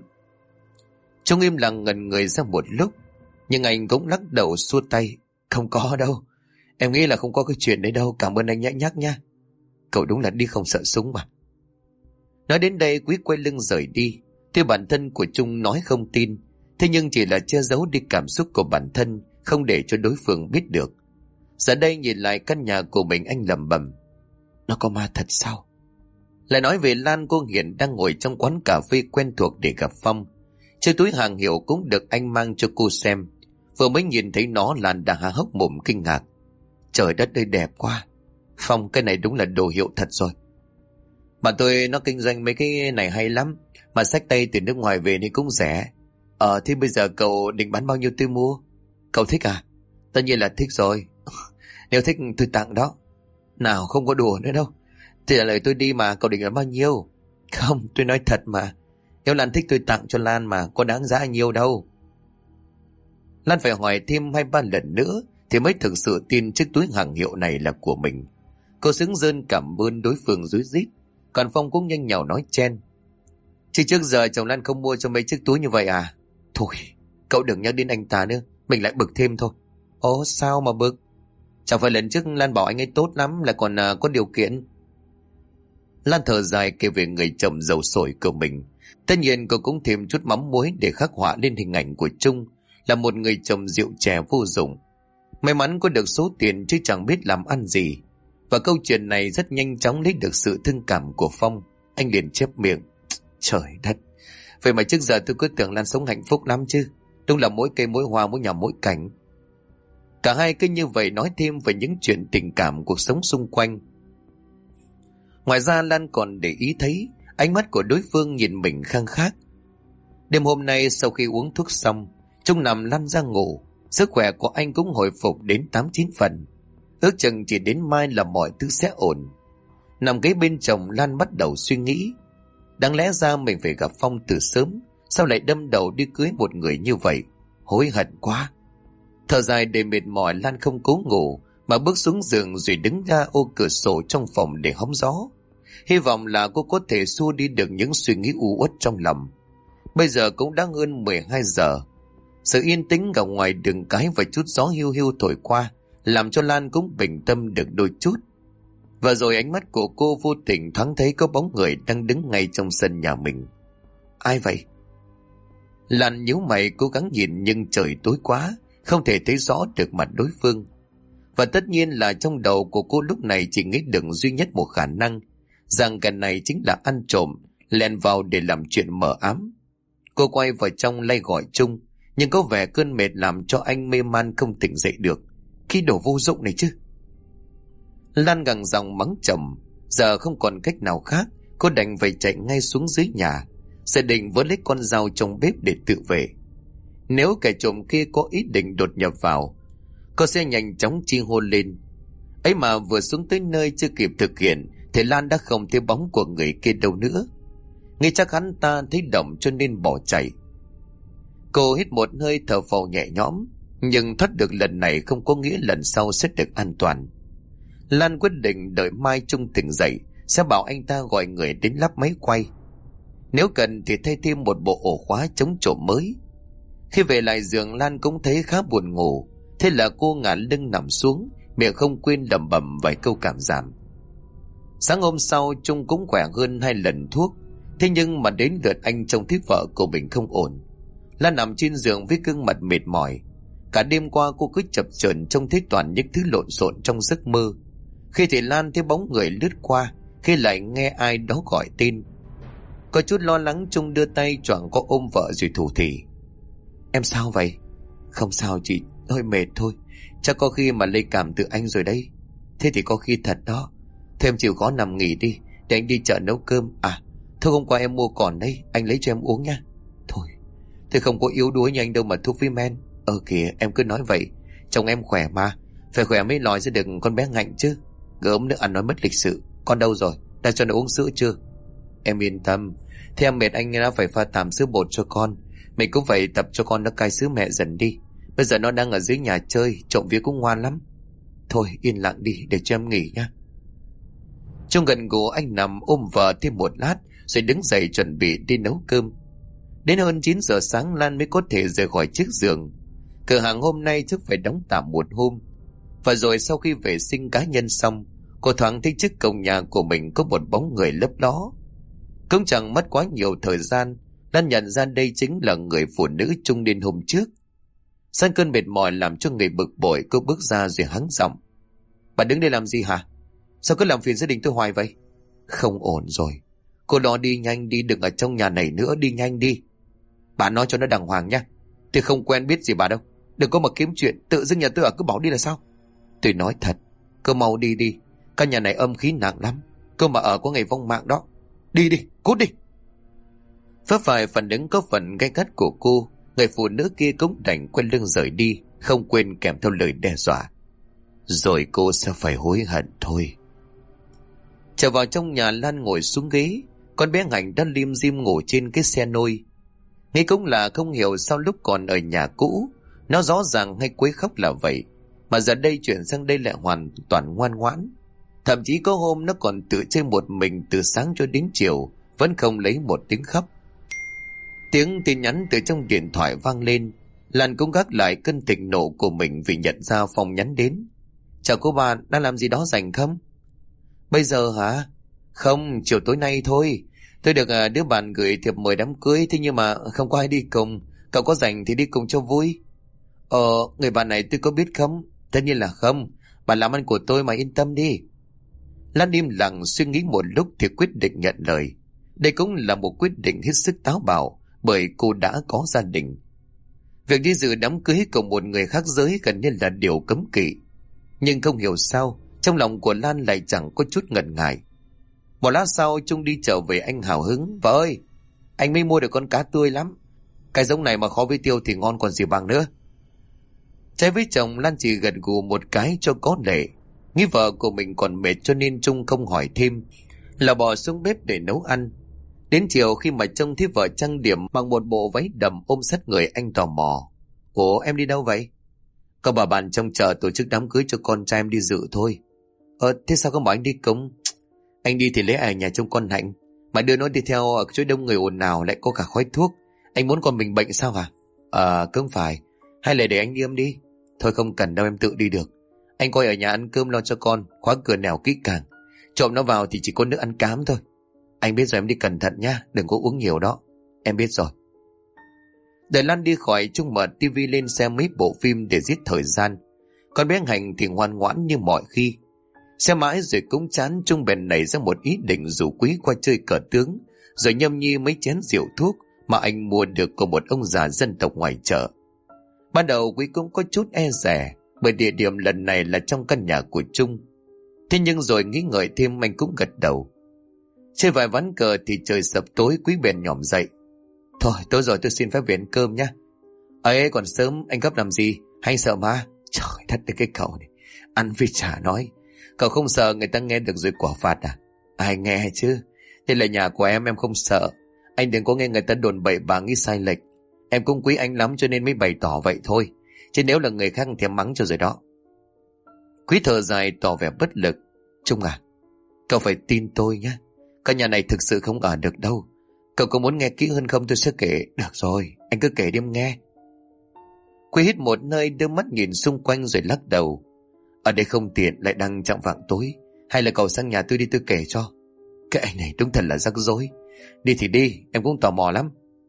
Trung im lặng ngẩn người ra một lúc, nhưng anh cũng lắc đầu xua tay. Không có đâu. Em nghĩ là không có cái chuyện đấy đâu. Cảm ơn anh nhắc nha. Cậu đúng là đi không sợ súng mà. Nói đến đây Quý quay lưng rời đi. Tuy bản thân của Trung nói không tin, thế nhưng chỉ là che giấu đi cảm xúc của bản thân, không để cho đối phương biết được. Giờ đây nhìn lại căn nhà của mình anh lẩm bẩm. Nó có ma thật sao? Lại nói về Lan, cô Hiền đang ngồi trong quán cà phê quen thuộc để gặp Phong. Chiếc túi hàng hiệu cũng được anh mang cho cô xem. Vừa mới nhìn thấy nó Lan đã há hốc mồm kinh ngạc. Trời đất ơi, đẹp quá. Phong, cái này đúng là đồ hiệu thật rồi. Bạn tôi nó kinh doanh mấy cái này hay lắm, mà xách tay từ nước ngoài về nên cũng rẻ. Thế bây giờ cậu định bán bao nhiêu tôi mua? Cậu thích à? Tất nhiên là thích rồi. Nếu thích tôi tặng đó. Nào, không có đùa nữa đâu. Thì là lời tôi đi mà, cậu định là bao nhiêu? Không, tôi nói thật mà. Nếu Lan thích tôi tặng cho Lan mà, có đáng giá nhiều đâu. Lan phải hỏi thêm 2-3 lần nữa thì mới thực sự tin chiếc túi hàng hiệu này là của mình. Cô xứng rơn cảm ơn đối phương rúi rít. Còn Phong cũng nhanh nhảu nói chen. Chứ trước giờ chồng Lan không mua cho mấy chiếc túi như vậy à? Thôi, cậu đừng nhắc đến anh ta nữa, mình lại bực thêm thôi. Ồ, sao mà bực? Chẳng phải lần trước Lan bảo anh ấy tốt lắm, là còn có điều kiện. Lan thở dài kể về người chồng giàu sổi của mình. Tất nhiên cô cũng thêm chút mắm muối để khắc họa lên hình ảnh của Trung là một người chồng rượu chè vô dụng. May mắn có được số tiền chứ chẳng biết làm ăn gì. Và câu chuyện này rất nhanh chóng lấy được sự thương cảm của Phong. Anh liền chép miệng. Trời đất, vậy mà trước giờ tôi cứ tưởng Lan sống hạnh phúc lắm chứ. Đúng là mỗi cây mỗi hoa mỗi nhà mỗi cảnh. Cả hai cứ như vậy nói thêm về những chuyện tình cảm cuộc sống xung quanh. Ngoài ra Lan còn để ý thấy ánh mắt của đối phương nhìn mình khăng khát. Đêm hôm nay sau khi uống thuốc xong, Trung nằm lăn ra ngủ. Sức khỏe của anh cũng hồi phục đến 8-9 phần. Ước chừng chỉ đến mai là mọi thứ sẽ ổn. Nằm kế bên chồng, Lan bắt đầu suy nghĩ. Đáng lẽ ra mình phải gặp Phong từ sớm, sao lại đâm đầu đi cưới một người như vậy? Hối hận quá. Thở dài để mệt mỏi, Lan không cố ngủ mà bước xuống giường rồi đứng ra ô cửa sổ trong phòng để hóng gió. Hy vọng là cô có thể xua đi được những suy nghĩ u uất trong lòng. Bây giờ cũng đã hơn 12 giờ. Sự yên tĩnh ở ngoài đường cái và chút gió hiu hiu thổi qua làm cho Lan cũng bình tâm được đôi chút. Và rồi ánh mắt của cô vô tình thoáng thấy có bóng người đang đứng ngay trong sân nhà mình. Ai vậy? Lan nhíu mày cố gắng nhìn nhưng trời tối quá, không thể thấy rõ được mặt đối phương. Và tất nhiên là trong đầu của cô lúc này chỉ nghĩ được duy nhất một khả năng, rằng cái này chính là ăn trộm, lèn vào để làm chuyện mờ ám. Cô quay vào trong lay gọi Trung, nhưng có vẻ cơn mệt làm cho anh mê man không tỉnh dậy được. Khi đồ vô dụng này chứ. Lan gằn giọng mắng chồng, giờ không còn cách nào khác Cô đành phải chạy ngay xuống dưới nhà, dự định vớ lấy con dao trong bếp để tự vệ. Nếu kẻ trộm kia có ý định đột nhập vào, cô sẽ nhanh chóng chi hô lên. Ấy mà vừa xuống tới nơi chưa kịp thực hiện thì Lan đã không thấy bóng của người kia đâu nữa. Nghĩ chắc hắn ta thấy động cho nên bỏ chạy. Cô hít một hơi thở phào nhẹ nhõm, nhưng thoát được lần này không có nghĩa lần sau sẽ được an toàn. Lan quyết định đợi mai Trung tỉnh dậy sẽ bảo anh ta gọi người đến lắp máy quay. Nếu cần thì thay thêm một bộ ổ khóa chống trộm mới. Khi về lại giường, Lan cũng thấy khá buồn ngủ. Thế là cô ngả lưng nằm xuống, miệng không quên lẩm bẩm vài câu cảm giảm. Sáng hôm sau, Trung cũng khỏe hơn 2 lần thuốc. Thế nhưng mà đến lượt anh trông thấy vợ của mình không ổn. Lan nằm trên giường với gương mặt mệt mỏi. Cả đêm qua cô cứ chập chờn trông thấy toàn những thứ lộn xộn trong giấc mơ. Khi thì Lan thấy bóng người lướt qua, khi lại nghe ai đó gọi tên. Có chút lo lắng, Trung đưa tay choàng có ôm vợ rồi thủ thỉ. Em sao vậy? Không sao chị, hơi mệt thôi. Chắc có khi mà lây cảm từ anh rồi đấy. Thế thì có khi thật đó. Thôi em chịu khó nằm nghỉ đi, để anh đi chợ nấu cơm. À, thôi hôm qua em mua còn đấy, anh lấy cho em uống nha. Thôi không có yếu đuối như anh đâu mà thuốc với men. Kìa, em cứ nói vậy. Chồng em khỏe mà, phải khỏe mới lòi ra được con bé Ngạnh chứ. Gớm nữa ăn nói mất lịch sự. Con đâu rồi, đã cho nó uống sữa chưa? Em yên tâm. Thế em mệt anh đã phải pha tạm sữa bột cho con. Mình cũng phải tập cho con nó cai sữa mẹ dần đi. Bây giờ nó đang ở dưới nhà chơi, trộm vía cũng ngoan lắm. Thôi yên lặng đi, để cho em nghỉ nhá. Trong gần gù, anh nằm ôm vợ thêm một lát rồi đứng dậy chuẩn bị đi nấu cơm. Đến hơn 9 giờ sáng, Lan mới có thể rời khỏi chiếc giường. Cửa hàng hôm nay chắc phải đóng tạm một hôm. Và rồi sau khi vệ sinh cá nhân xong, cô thoáng thấy trước cổng nhà của mình có một bóng người lấp ló. Cũng chẳng mất quá nhiều thời gian, Lan nhận ra đây chính là người phụ nữ trung niên hôm trước. Sau cơn mệt mỏi làm cho người bực bội, cô bước ra rồi hắng giọng. Bà đứng đây làm gì hả? Sao cứ làm phiền gia đình tôi hoài vậy? Không ổn rồi. Cô lo đi nhanh đi, đừng ở trong nhà này nữa, đi nhanh đi. Bà nói cho nó đàng hoàng nhá. Tôi không quen biết gì bà đâu. Đừng có mà kiếm chuyện, tự dưng nhà tôi ở cứ bỏ đi là sao? Tôi nói thật, cô mau đi đi. Căn nhà này âm khí nặng lắm. Cô mà ở có ngày vong mạng đó. Đi đi, cút đi. Phớt phải phản ứng có phần gay gắt của cô, người phụ nữ kia cũng đành quay lưng rời đi, không quên kèm theo lời đe dọa. Rồi cô sẽ phải hối hận thôi. Trở vào trong nhà, Lan ngồi xuống ghế. Con bé Hạnh đã lim dim ngủ trên cái xe nôi. Nghĩ cũng là không hiểu sao lúc còn ở nhà cũ nó rõ ràng hay quấy khóc là vậy, mà giờ đây chuyển sang đây lại hoàn toàn ngoan ngoãn. Thậm chí có hôm nó còn tự chơi một mình từ sáng cho đến chiều, vẫn không lấy một tiếng khóc. Tiếng tin nhắn từ trong điện thoại vang lên. Lan cũng gác lại cơn thịnh nộ của mình vì nhận ra Phong nhắn đến. Chào cô bà, đang làm gì đó rảnh không? Bây giờ hả? Không, chiều tối nay thôi. Tôi được đứa bạn gửi thiệp mời đám cưới, thế nhưng mà không có ai đi cùng. Cậu có rảnh thì đi cùng cho vui. Người bạn này tôi có biết không? Tất nhiên là không. Bạn làm ăn của tôi mà, yên tâm đi. Lan im lặng suy nghĩ một lúc thì quyết định nhận lời. Đây cũng là một quyết định hết sức táo bạo, bởi cô đã có gia đình. Việc đi dự đám cưới của một người khác giới gần như là điều cấm kỵ. Nhưng không hiểu sao, trong lòng của Lan lại chẳng có chút ngần ngại. Một lát sau, Trung đi chợ về, anh hào hứng. Vợ ơi, anh mới mua được con cá tươi lắm. Cái giống này mà kho với tiêu thì ngon còn gì bằng nữa. Trái với chồng, Lan chỉ gật gù một cái cho có lệ. Nghĩ vợ của mình còn mệt cho nên Trung không hỏi thêm, là bỏ xuống bếp để nấu ăn. Đến chiều khi mà trông thấy vợ trang điểm bằng một bộ váy đầm ôm sát người, anh tò mò. Ủa, em đi đâu vậy? Có bà bạn trong chợ tổ chức đám cưới cho con trai em đi dự thôi. Thế sao không bảo anh đi cùng? Anh đi thì lấy ở nhà trông con Hạnh, mà đưa nó đi theo ở chỗ đông người ồn ào lại có cả khói thuốc. Anh muốn con mình bệnh sao hả? Không phải. Hay là để anh đi em đi? Thôi không cần đâu, em tự đi được. Anh coi ở nhà ăn cơm lo cho con, khóa cửa nẻo kỹ càng. Trộm nó vào thì chỉ có nước ăn cám thôi. Anh biết rồi, em đi cẩn thận nhá, đừng có uống nhiều đó. Em biết rồi. Đợi Lan đi khỏi, Trung mở tivi lên xem mấy bộ phim để giết thời gian. Con bé Hạnh thì ngoan ngoãn như mọi khi. Xem mãi rồi cũng chán, Trung bèn nảy ra một ý định rủ Quý qua chơi cờ tướng, rồi nhâm nhi mấy chén rượu thuốc mà anh mua được của một ông già dân tộc ngoài chợ. Ban đầu Quý cũng có chút e dè, bởi địa điểm lần này là trong căn nhà của Trung. Thế nhưng rồi nghĩ ngợi thêm, anh cũng gật đầu. Trên vài ván cờ thì trời sập tối, Quý bèn nhỏm dậy. Thôi tối rồi, tôi xin phép về ăn cơm nhá. Ấy còn sớm, anh gấp làm gì? Hay sợ ma? Trời đất ơi, cái cậu này ăn với chả nói. Cậu không sợ người ta nghe được rồi quả phạt à? Ai nghe chứ. Đây là nhà của em không sợ. Anh đừng có nghe người ta đồn bậy bạ nghĩ sai lệch. Em cũng quý anh lắm cho nên mới bày tỏ vậy thôi. Chứ nếu là người khác thì em mắng cho rồi đó. Quý thở dài tỏ vẻ bất lực. Trung à, cậu phải tin tôi nhé. Căn nhà này thực sự không ở được đâu. Cậu có muốn nghe kỹ hơn không, tôi sẽ kể. Được rồi, anh cứ kể đi em nghe. Quý hít một hơi, đưa mắt nhìn xung quanh rồi lắc đầu. Ở đây không tiện, lại đang chạng vạng tối. Hay là cậu sang nhà tôi đi, tôi kể cho. Cái anh này đúng thật là rắc rối. Đi thì đi, em cũng tò mò lắm.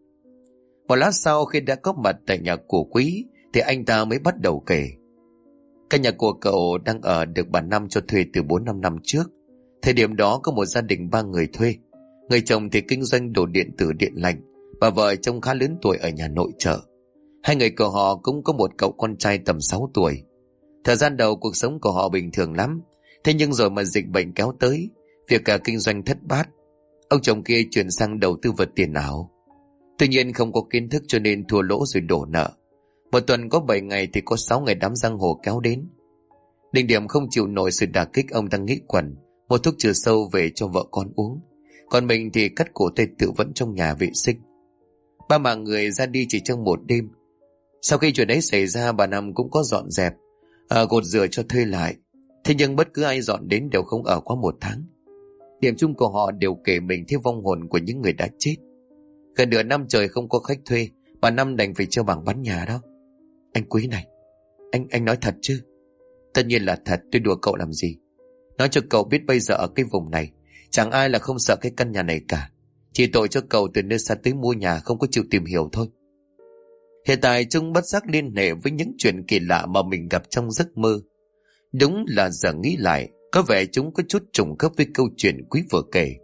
Một lát sau khi đã có mặt tại nhà của Quý thì anh ta mới bắt đầu kể. Căn nhà của cậu đang ở được bà Năm cho thuê từ 4-5 năm trước. Thời điểm đó có một gia đình 3 người thuê. Người chồng thì kinh doanh đồ điện tử điện lạnh. Bà vợ trông khá lớn tuổi ở nhà nội trợ. Hai người của họ cũng có một cậu con trai tầm 6 tuổi. Thời gian đầu cuộc sống của họ bình thường lắm. Thế nhưng rồi mà dịch bệnh kéo tới, việc cả kinh doanh thất bát. Ông chồng kia chuyển sang đầu tư vật tiền ảo. Tuy nhiên không có kiến thức cho nên thua lỗ rồi đổ nợ. Một tuần có 7 ngày thì có 6 ngày đám giang hồ kéo đến. Đỉnh điểm không chịu nổi sự đả kích, ông ta nghĩ quẩn một thuốc trừ sâu về cho vợ con uống. Còn mình thì cắt cổ tay tự vẫn trong nhà vệ sinh. Ba mạng người ra đi chỉ trong một đêm. Sau khi chuyện ấy xảy ra, bà Năm cũng có dọn dẹp, gột rửa cho thuê lại. Thế nhưng bất cứ ai dọn đến đều không ở quá 1 tháng. Điểm chung của họ đều kể mình thấy vong hồn của những người đã chết. Gần nửa năm trời không có khách thuê, bà Năm đành phải treo bảng bán nhà đó. Anh Quý này, anh nói thật chứ? Tất nhiên là thật, tôi đùa cậu làm gì. Nói cho cậu biết bây giờ ở cái vùng này chẳng ai là không sợ cái căn nhà này cả. Chỉ tội cho cậu từ nơi xa tới mua nhà không có chịu tìm hiểu thôi. Hiện tại Trung bất giác liên hệ với những chuyện kỳ lạ mà mình gặp trong giấc mơ. Đúng là giờ nghĩ lại, có vẻ chúng có chút trùng khớp với câu chuyện Quý vừa kể.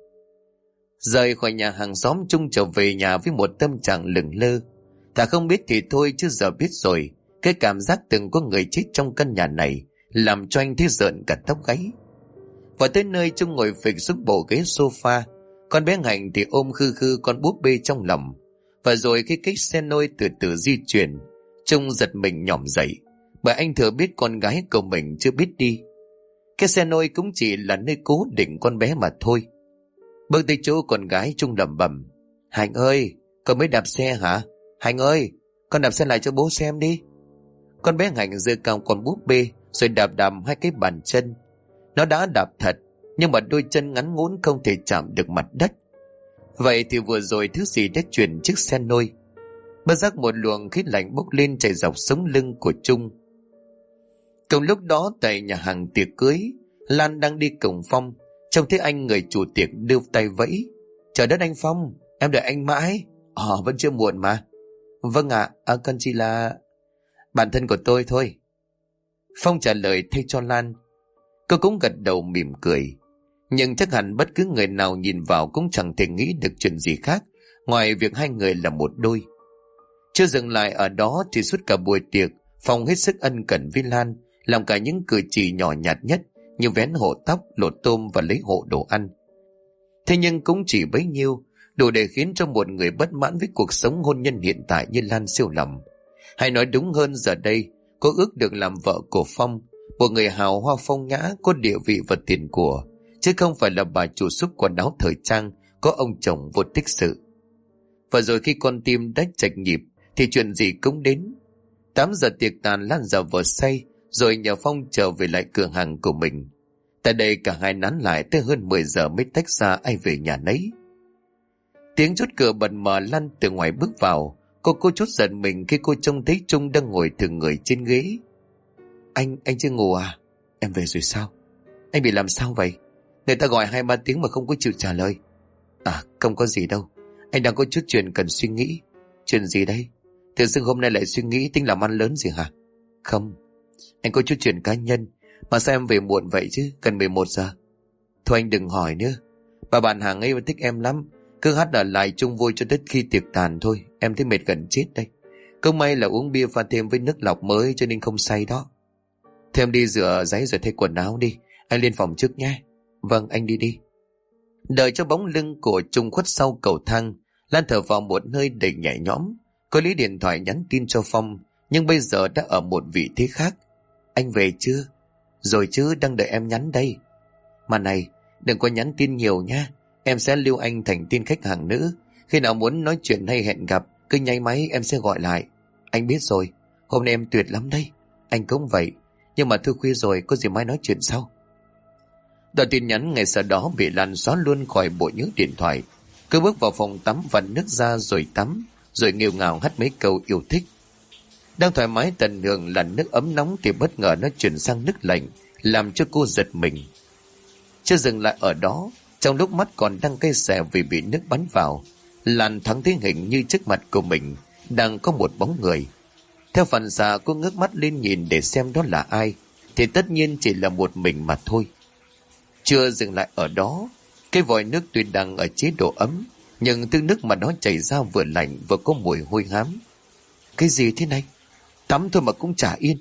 Rời khỏi nhà hàng xóm, Trung trở về nhà với một tâm trạng lửng lơ. Thà không biết thì thôi, chứ giờ biết rồi, cái cảm giác từng có người chết trong căn nhà này làm cho anh thấy rợn cả tóc gáy. Và tới nơi, Trung ngồi phịch xuống bộ ghế sofa. Con bé Hạnh thì ôm khư khư con búp bê trong lòng. Và rồi khi cái xe nôi từ từ di chuyển, Trung giật mình nhỏm dậy, bởi anh thừa biết con gái của mình chưa biết đi. Cái xe nôi cũng chỉ là nơi cố định con bé mà thôi. Bước tới chỗ con gái, Trung lẩm bẩm: Hạnh ơi, con mới đạp xe hả? Hạnh ơi, con đạp xe lại cho bố xem đi. Con bé Hạnh giơ cao con búp bê rồi đạp đạp hai cái bàn chân. Nó đã đạp thật, nhưng mà đôi chân ngắn ngủn không thể chạm được mặt đất. Vậy thì vừa rồi thứ gì đã chuyển chiếc xe nôi? Bất giác một luồng khí lạnh bốc lên chạy dọc sống lưng của Trung. Cùng lúc đó tại nhà hàng tiệc cưới, Lan đang đi cùng Phong. Trông thấy anh người chủ tiệc đưa tay vẫy: Trời đất anh Phong, em đợi anh mãi. Vẫn chưa muộn mà. Vâng ạ, con chỉ là bạn thân của tôi thôi. Phong trả lời thay cho Lan. Cô cũng gật đầu mỉm cười. Nhưng chắc hẳn bất cứ người nào nhìn vào cũng chẳng thể nghĩ được chuyện gì khác ngoài việc hai người là một đôi. Chưa dừng lại ở đó thì suốt cả buổi tiệc, Phong hết sức ân cần với Lan, làm cả những cử chỉ nhỏ nhặt nhất như vén hộ tóc, lột tôm và lấy hộ đồ ăn. Thế nhưng cũng chỉ bấy nhiêu, đủ để khiến cho một người bất mãn với cuộc sống hôn nhân hiện tại như Lan siêu lòng. Hay nói đúng hơn, giờ đây cô ước được làm vợ của Phong, một người hào hoa phong nhã, có địa vị và tiền của, chứ không phải là bà chủ xúc quần áo thời trang có ông chồng vô tích sự. Và rồi khi con tim đã chạch nhịp thì chuyện gì cũng đến. 8 giờ tiệc tàn, Lan giả vờ say rồi nhờ Phong trở về lại cửa hàng của mình. Tại đây cả hai nán lại tới hơn 10 giờ mới tách ra, ai về nhà nấy. Tiếng chốt cửa bật mở, Lan từ ngoài bước vào. Cô chút giận mình khi cô trông thấy Trung đang ngồi thừng người trên ghế. Anh chưa ngủ à? Em về rồi sao? Anh bị làm sao vậy? Người ta gọi 2-3 tiếng mà không có chịu trả lời. Không có gì đâu. Anh đang có chút chuyện cần suy nghĩ. Chuyện gì đây? Tự dưng hôm nay lại suy nghĩ tính làm ăn lớn gì hả? Không, anh có chút chuyện cá nhân. Mà sao em về muộn vậy chứ? Gần 11 giờ. Thôi anh đừng hỏi nữa. Bà bạn hàng ấy thích em lắm. Cứ hát ở lại chung vui cho tới khi tiệc tàn thôi. Em thấy mệt gần chết đây. Không may là uống bia pha thêm với nước lọc mới cho nên không say đó. Thôi em đi rửa giấy rồi thay quần áo đi. Anh lên phòng trước nhé. Vâng, anh đi đi. Đợi cho bóng lưng của Trung khuất sau cầu thang, Lan thở vào một hơi đầy nhẹ nhõm. Cô lấy điện thoại nhắn tin cho Phong, nhưng bây giờ đã ở một vị thế khác. Anh về chưa? Rồi chứ, đang đợi em nhắn đây. Mà này, đừng có nhắn tin nhiều nha. Em sẽ lưu anh thành tin khách hàng nữ. Khi nào muốn nói chuyện hay hẹn gặp, cứ nháy máy em sẽ gọi lại. Anh biết rồi, hôm nay em tuyệt lắm đây. Anh cũng vậy, nhưng mà thôi khuya rồi, có gì mai nói chuyện sau. Đoạn tin nhắn ngày sau đó bị Lan xóa luôn khỏi bộ nhớ điện thoại. Cứ bước vào phòng tắm vặn nước ra rồi tắm, rồi nghêu ngào hát mấy câu yêu thích. Đang thoải mái tận hưởng làn nước ấm nóng thì bất ngờ nó chuyển sang nước lạnh, làm cho cô giật mình. Chưa dừng lại ở đó, trong lúc mắt còn đang cay xè vì bị nước bắn vào, Lan thoáng thấy hình như trước mặt của mình đang có một bóng người. Theo phản xạ cô ngước mắt lên nhìn để xem đó là ai, thì tất nhiên chỉ là một mình mà thôi. Chưa dừng lại ở đó, cái vòi nước tuy đang ở chế độ ấm, nhưng thứ nước mà nó chảy ra vừa lạnh vừa có mùi hôi hám. Cái gì thế này? Tắm thôi mà cũng chả yên.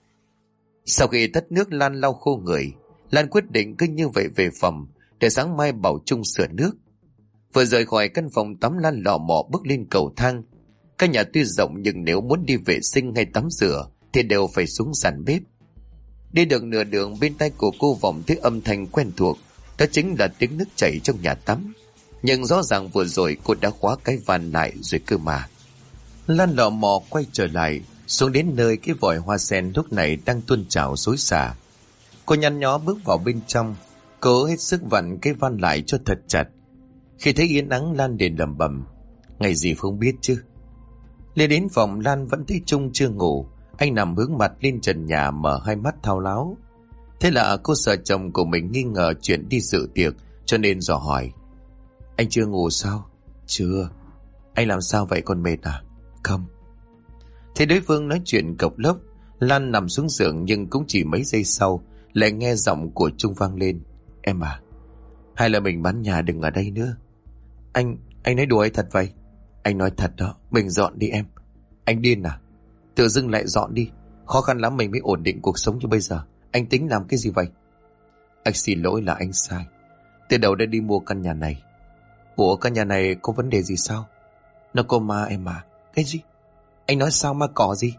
Sau khi tắt nước Lan lau khô người, Lan quyết định cứ như vậy về phòng, để sáng mai bảo Trung sửa nước. Vừa rời khỏi căn phòng tắm, Lan lò mò bước lên cầu thang. Căn nhà tuy rộng nhưng nếu muốn đi vệ sinh hay tắm rửa thì đều phải xuống sàn bếp. Đi được nửa đường, bên tai của cô vọng thấy âm thanh quen thuộc, đó chính là tiếng nước chảy trong nhà tắm. Nhưng rõ ràng vừa rồi cô đã khóa cái van lại rồi cơ mà. Lan lò mò quay trở lại, xuống đến nơi cái vòi hoa sen lúc này đang tuôn trào xối xả. Cô nhăn nhó bước vào bên trong, cố hết sức vặn cái van lại cho thật chặt. Khi thấy yên ắng, Lan liền lẩm bẩm, ngày gì không biết chứ. Lên đến phòng, Lan vẫn thấy Trung chưa ngủ. Anh nằm hướng mặt lên trần nhà, mở hai mắt thao láo. Thế là cô sợ chồng của mình nghi ngờ chuyện đi dự tiệc, cho nên dò hỏi, anh chưa ngủ sao? Chưa. Anh làm sao vậy, còn mệt à? Không. Thế đối phương nói chuyện cộc lốc, Lan nằm xuống giường, nhưng cũng chỉ mấy giây sau lại nghe giọng của Trung vang lên, em à, hay là mình bán nhà đừng ở đây nữa. Anh nói đùa hay thật vậy? Anh nói thật đó, mình dọn đi em. Anh điên à? Tự dưng lại dọn đi, khó khăn lắm mình mới ổn định cuộc sống như bây giờ. Anh tính làm cái gì vậy? Anh xin lỗi, là anh sai. Từ đầu đã đi mua căn nhà này. Ủa, căn nhà này có vấn đề gì sao? Nó có ma em à? Cái gì? Anh nói sao ma cỏ gì?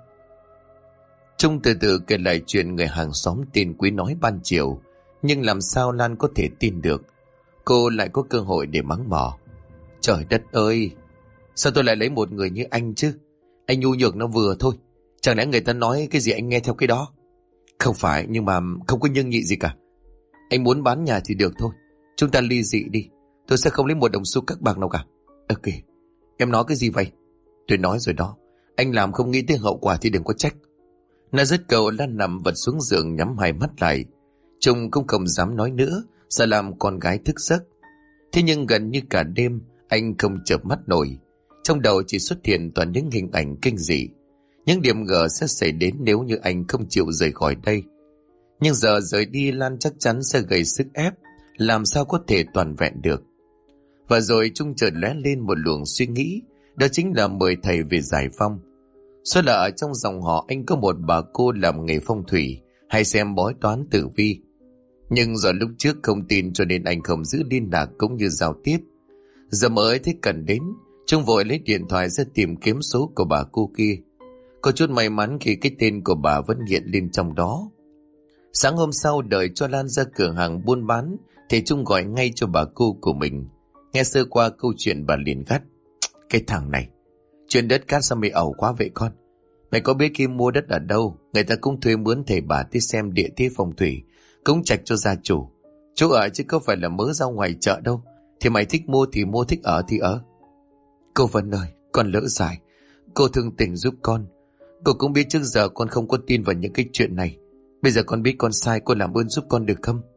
Trung từ từ kể lại chuyện người hàng xóm tên Quý nói ban chiều. Nhưng làm sao Lan có thể tin được? Cô lại có cơ hội để mắng mỏ. Trời đất ơi, sao tôi lại lấy một người như anh chứ? Anh nhu nhược nó vừa thôi. Chẳng lẽ người ta nói cái gì anh nghe theo cái đó? Không phải, nhưng mà không có nhưng nhị gì cả. Anh muốn bán nhà thì được thôi, chúng ta ly dị đi. Tôi sẽ không lấy một đồng xu các bạc nào cả. Ok, em nói cái gì vậy? Tôi nói rồi đó, anh làm không nghĩ tới hậu quả thì đừng có trách. Nó dứt câu, Lan nằm vật xuống giường nhắm hai mắt lại. Trung cũng không dám nói nữa, sợ làm con gái thức giấc. Thế nhưng gần như cả đêm anh không chợp mắt nổi. Trong đầu chỉ xuất hiện toàn những hình ảnh kinh dị, những điểm gở sẽ xảy đến nếu như anh không chịu rời khỏi đây. Nhưng giờ rời đi, Lan chắc chắn sẽ gây sức ép, làm sao có thể toàn vẹn được. Và rồi Trung chợt lóe lên một luồng suy nghĩ, đó chính là mời thầy về giải phong. Số là ở trong dòng họ anh có một bà cô làm nghề phong thủy, hay xem bói toán tử vi. Nhưng do lúc trước không tin cho nên anh không giữ liên lạc cũng như giao tiếp. Giờ mới thấy cần đến, Trung vội lấy điện thoại ra tìm kiếm số của bà cô kia. Có chút may mắn khi cái tên của bà vẫn hiện lên trong đó. Sáng hôm sau đợi cho Lan ra cửa hàng buôn bán thì Trung gọi ngay cho bà cô của mình. Nghe sơ qua câu chuyện, bà liền gắt, cái thằng này, chuyện đất cát sao mày ẩu quá vậy con? Mày có biết khi mua đất ở đâu, người ta cũng thuê mướn thầy bà tới xem địa thế phong thủy, cũng trạch cho gia chủ. Chỗ ở chứ có phải là mớ ra ngoài chợ đâu. Thì mày thích mua thì mua, thích ở thì ở. Cô Vân ơi, con lỡ dại, cô thương tình giúp con. Cô cũng biết trước giờ con không có tin vào những cái chuyện này. Bây giờ con biết con sai, cô làm ơn giúp con được không?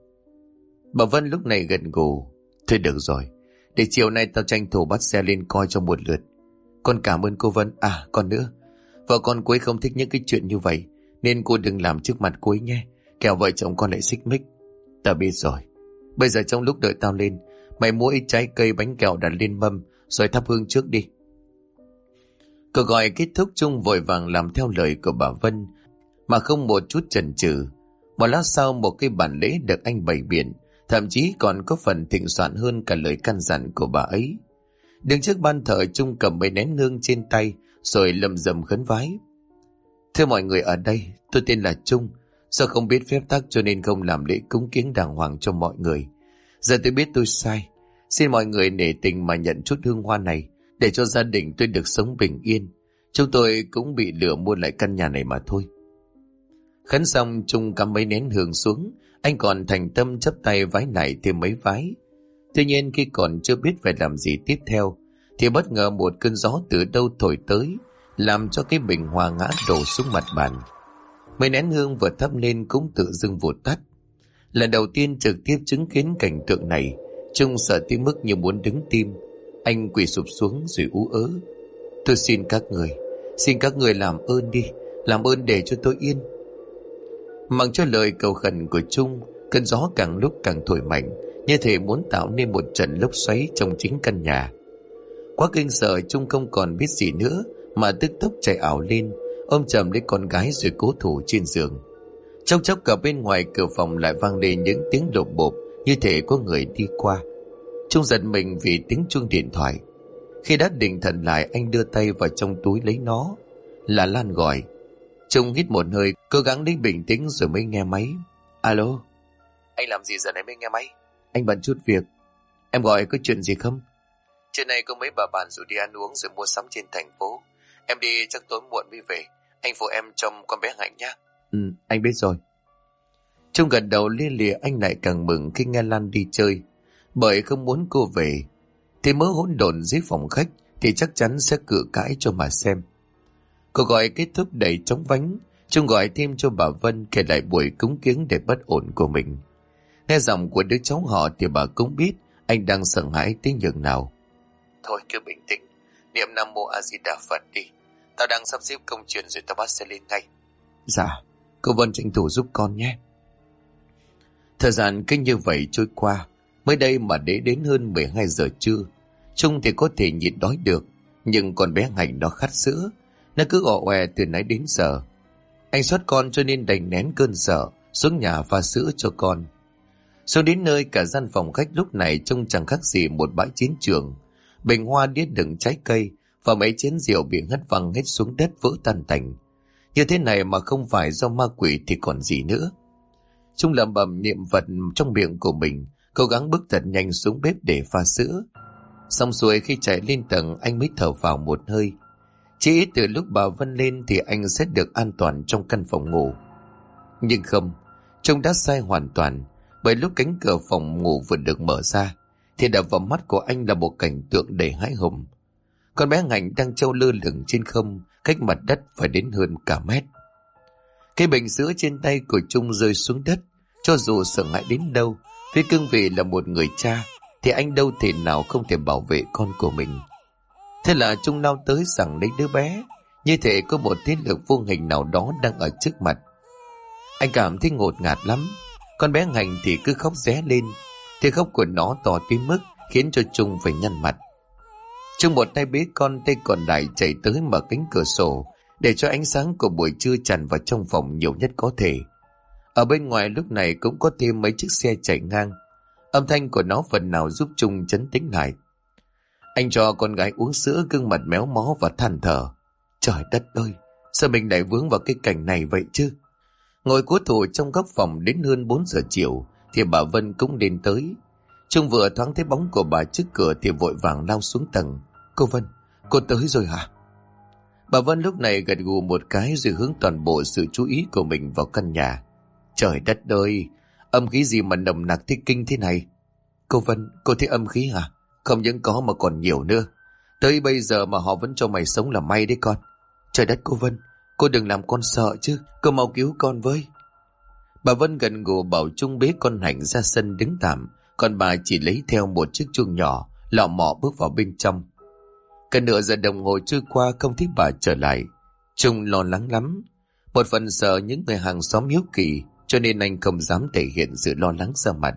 Bà Vân lúc này gật gù. Thôi được rồi, để chiều nay tao tranh thủ bắt xe lên coi cho một lượt. Con cảm ơn cô Vân. À còn nữa, vợ con cô ấy không thích những cái chuyện như vậy, nên cô đừng làm trước mặt cô ấy nhé, kẻo vợ chồng con lại xích mích. Tao biết rồi. Bây giờ trong lúc đợi tao lên, mày mua ít trái cây bánh kẹo đặt lên mâm, rồi thắp hương trước đi. Cuộc gọi kết thúc, Trung vội vàng làm theo lời của bà Vân, mà không một chút chần chừ. Một lát sau, một cái bàn lễ được anh bày biện thậm chí còn có phần thịnh soạn hơn cả lời căn dặn của bà ấy. Đứng trước ban thờ, Trung cầm mấy nén hương trên tay rồi lầm rầm khấn vái. Thưa mọi người ở đây, tôi tên là Trung. Do không biết phép tắc cho nên không làm lễ cúng kiến đàng hoàng cho mọi người. Giờ tôi biết tôi sai. Xin mọi người nể tình mà nhận chút hương hoa này để cho gia đình tôi được sống bình yên. Chúng tôi cũng bị lừa mua lại căn nhà này mà thôi. Khấn xong, Trung cắm mấy nén hương xuống. Anh còn thành tâm chắp tay vái lại thêm mấy vái. Tuy nhiên khi còn chưa biết phải làm gì tiếp theo thì bất ngờ một cơn gió từ đâu thổi tới, làm cho cái bình hoa ngã đổ xuống mặt bàn. Mấy nén hương vừa thắp lên cũng tự dưng vụt tắt. Lần đầu tiên trực tiếp chứng kiến cảnh tượng này, Trung sợ tới mức như muốn đứng tim. Anh quỳ sụp xuống rồi ú ớ. Tôi xin các người làm ơn đi, làm ơn để cho tôi yên. Mặc cho lời cầu khẩn của Trung, cơn gió càng lúc càng thổi mạnh, như thể muốn tạo nên một trận lốc xoáy trong chính căn nhà. Quá kinh sợ, Trung không còn biết gì nữa mà tức tốc chạy ảo lên, ôm chầm lấy con gái rồi cố thủ trên giường. Trong chốc cả bên ngoài cửa phòng lại vang lên những tiếng lộp bộp, như thể có người đi qua. Trung giật mình vì tiếng chuông điện thoại. Khi đã định thần lại, anh đưa tay vào trong túi lấy nó. Là Lan gọi. Trung hít một hơi, cố gắng lấy bình tĩnh rồi mới nghe máy. Alo. Anh làm gì giờ này mới nghe máy? Anh bận chút việc. Em gọi có chuyện gì không? Trưa nay có mấy bà bạn rủ đi ăn uống rồi mua sắm trên thành phố. Em đi chắc tối muộn mới về. Anh phụ em trông con bé Hạnh nhé. Anh biết rồi. Trung gật đầu lia lịa. Anh lại càng mừng khi nghe Lan đi chơi, bởi không muốn cô về. Thì mớ hỗn độn dưới phòng khách thì chắc chắn sẽ cự cãi cho mà xem. Cuộc gọi kết thúc đầy trống vánh. Trung gọi thêm cho bà Vân kể lại buổi cúng kiếng để bất ổn của mình. Nghe giọng của đứa cháu họ thì bà cũng biết anh đang sợ hãi tới nhường nào. Thôi cứ bình tĩnh, niệm Nam Mô A Di Đà Phật đi. Tao đang sắp xếp công chuyện rồi tao bắt xe lên ngay. Dạ, cô Vân tranh thủ giúp con nhé. Thời gian cứ như vậy trôi qua. Mới đây mà đến hơn 12 giờ trưa, Trung thì có thể nhịn đói được, nhưng con bé Hạnh nó khát sữa. Nó cứ ọ oè từ nãy đến giờ. Anh xót con cho nên đành nén cơn sợ, xuống nhà pha sữa cho con. Xuống đến nơi, cả gian phòng khách lúc này trông chẳng khác gì một bãi chiến trường. Bình hoa đĩa đựng trái cây và mấy chén rượu bị hất văng hết xuống đất vỡ tan tành. Như thế này mà không phải do ma quỷ thì còn gì nữa. Trung lẩm bẩm niệm Phật trong miệng của mình, cố gắng bước thật nhanh xuống bếp để pha sữa. Xong xuôi, khi chạy lên tầng, anh mới thở vào một hơi. Chỉ ít từ lúc bà Vân lên thì anh sẽ được an toàn trong căn phòng ngủ. Nhưng không, Trung đã sai hoàn toàn, bởi lúc cánh cửa phòng ngủ vừa được mở ra thì đập vào mắt của anh là một cảnh tượng đầy hãi hùng. Con bé Hạnh đang trâu lơ lửng trên không, cách mặt đất phải đến hơn cả mét. Cái bình sữa trên tay của Trung rơi xuống đất. Cho dù sợ hãi đến đâu, với cương vị là một người cha thì anh đâu thể nào không thể bảo vệ con của mình. Thế là Trung lao tới giằng lấy đứa bé, như thể có một thế lực vô hình nào đó đang ở trước mặt. Anh cảm thấy ngột ngạt lắm. Con bé Hạnh thì cứ khóc ré lên. Tiếng khóc của nó to tới mức khiến cho Trung phải nhăn mặt. Trung một tay bế con, tay còn lại chạy tới mở cánh cửa sổ để cho ánh sáng của buổi trưa tràn vào trong phòng nhiều nhất có thể. Ở bên ngoài lúc này cũng có thêm mấy chiếc xe chạy ngang. Âm thanh của nó phần nào giúp Trung trấn tĩnh lại. Anh cho con gái uống sữa, gương mặt méo mó và than thở. Trời đất ơi, sao mình lại vướng vào cái cảnh này vậy chứ? Ngồi cố thủ trong góc phòng đến hơn 4 giờ chiều thì bà Vân cũng đến tới. Trung vừa thoáng thấy bóng của bà trước cửa thì vội vàng lao xuống tầng. Cô Vân, cô tới rồi hả? Bà Vân lúc này gật gù một cái rồi hướng toàn bộ sự chú ý của mình vào căn nhà. Trời đất ơi, âm khí gì mà nồng nặc thế kinh thế này? Cô Vân, cô thấy âm khí hả? Không những có mà còn nhiều nữa. Tới bây giờ mà họ vẫn cho mày sống là may đấy con. Trời đất cô Vân, cô đừng làm con sợ chứ, cô mau cứu con với. Bà Vân gần gù bảo Trung bế con Hạnh ra sân đứng tạm, còn bà chỉ lấy theo một chiếc chuông nhỏ, lọ mọ bước vào bên trong. Cả nửa giờ đồng hồ trôi qua không thấy bà trở lại. Trung lo lắng lắm. Một phần sợ những người hàng xóm hiếu kỳ, cho nên anh không dám thể hiện sự lo lắng ra mặt.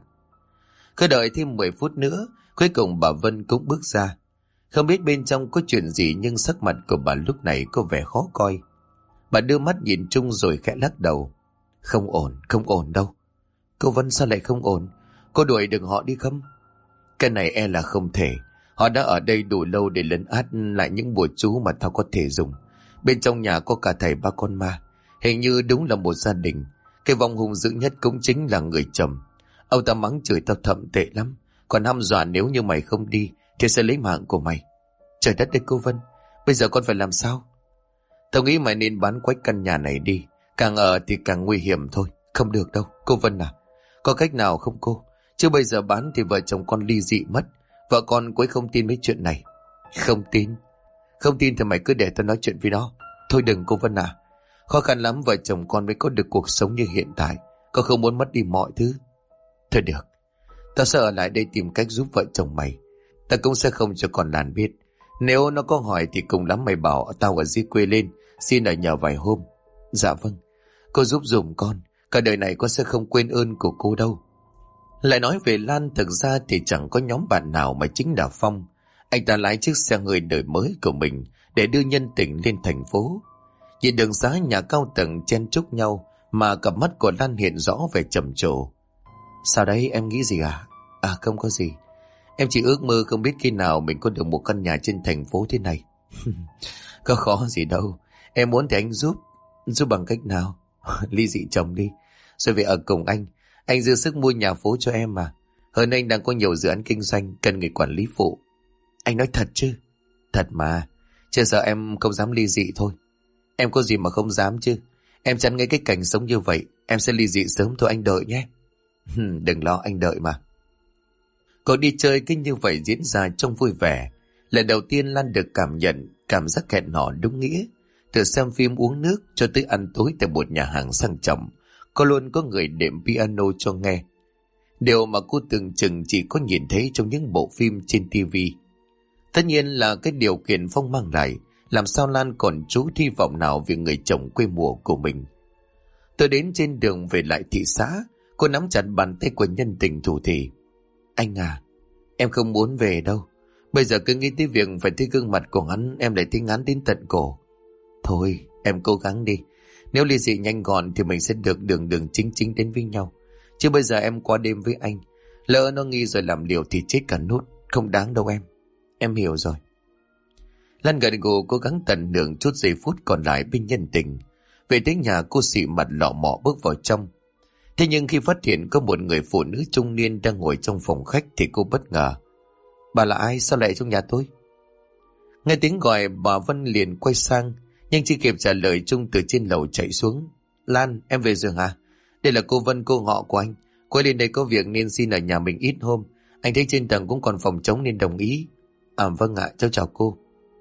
Cứ đợi thêm 10 phút nữa, cuối cùng bà Vân cũng bước ra. Không biết bên trong có chuyện gì nhưng sắc mặt của bà lúc này có vẻ khó coi. Bà đưa mắt nhìn Trung rồi khẽ lắc đầu. Không ổn đâu. Cô Vân sao lại không ổn? Cô đuổi được họ đi không? Cái này e là không thể. Họ đã ở đây đủ lâu để lấn át lại những bùa chú mà tao có thể dùng. Bên trong nhà có cả thầy ba con ma. Hình như đúng là một gia đình. Cái vong hung dữ nhất cũng chính là người chồng. Ông ta mắng chửi tao thậm tệ lắm. Còn hăm dọa nếu như mày không đi thì sẽ lấy mạng của mày. Trời đất ơi cô Vân, bây giờ con phải làm sao? Tao nghĩ mày nên bán quách căn nhà này đi. Càng ở thì càng nguy hiểm thôi. Không được đâu, cô Vân à. Có cách nào không cô? Chứ bây giờ bán thì vợ chồng con ly dị mất. Vợ con cũng không tin mấy chuyện này. Không tin? Không tin thì mày cứ để tao nói chuyện với nó. Thôi đừng cô Vân à. Khó khăn lắm vợ chồng con mới có được cuộc sống như hiện tại. Con không muốn mất đi mọi thứ. Thôi được. Tao sẽ ở lại đây tìm cách giúp vợ chồng mày. Tao cũng sẽ không cho con Lan biết. Nếu nó có hỏi thì cùng lắm mày bảo tao ở dưới quê lên, xin ở nhờ vài hôm. Dạ vâng. Cô giúp dùm con. Cả đời này con sẽ không quên ơn của cô đâu. Lại nói về Lan, thực ra thì chẳng có nhóm bạn nào mà chính là Phong. Anh ta lái chiếc xe hơi đời mới của mình để đưa nhân tình lên thành phố. Nhìn đường xá nhà cao tầng chen chúc nhau mà cặp mắt của Lan hiện rõ vẻ trầm trồ. Sao đấy, em nghĩ gì à? À không có gì. Em chỉ ước mơ không biết khi nào mình có được một căn nhà trên thành phố thế này. Có khó gì đâu. Em muốn thì anh giúp. Giúp bằng cách nào? Ly dị chồng đi, rồi về ở cùng anh. Anh dư sức mua nhà phố cho em mà. Hơn anh đang có nhiều dự án kinh doanh cần người quản lý phụ. Anh nói thật chứ? Thật mà. Chưa sợ em không dám ly dị thôi. Em có gì mà không dám chứ. Em chán ngay cái cảnh sống như vậy. Em sẽ ly dị sớm thôi, anh đợi nhé. Đừng lo, anh đợi mà. Cuộc đi chơi cứ như vậy diễn ra trong vui vẻ. Lần đầu tiên Lan được cảm nhận cảm giác hẹn hò đúng nghĩa. Từ xem phim uống nước cho tới ăn tối tại một nhà hàng sang trọng, có luôn có người đệm piano cho nghe. Điều mà cô tưởng chừng chỉ có nhìn thấy trong những bộ phim trên tivi. Tất nhiên là cái điều kiện Phong mang lại, làm sao Lan còn trú hy vọng nào về người chồng quê mùa của mình. Tôi đến trên đường về lại thị xã, cô nắm chặt bàn tay của nhân tình thủ thỉ. Anh à, em không muốn về đâu. Bây giờ cứ nghĩ tới việc phải thấy gương mặt của hắn, em lại thấy ngán đến tận cổ. Thôi, em cố gắng đi. Nếu ly dị nhanh gọn thì mình sẽ được đường đường chính chính đến với nhau. Chứ bây giờ em qua đêm với anh, lỡ nó nghi rồi làm liều thì chết cả nút. Không đáng đâu em. Em hiểu rồi. Lan gật gù cố gắng tận hưởng chút giây phút còn lại bên nhân tình. Về tới nhà cô xị mặt lọ mọ bước vào trong. Thế nhưng khi phát hiện có một người phụ nữ trung niên đang ngồi trong phòng khách thì cô bất ngờ. Bà là ai? Sao lại trong nhà tôi? Nghe tiếng gọi bà Vân liền quay sang, nhưng chỉ kịp trả lời Trung từ trên lầu chạy xuống. Lan, em về giường à? Đây là cô Vân, cô họ của anh. Cô ấy lên đây có việc nên xin ở nhà mình ít hôm. Anh thấy trên tầng cũng còn phòng trống nên đồng ý. À vâng ạ, cháu chào cô.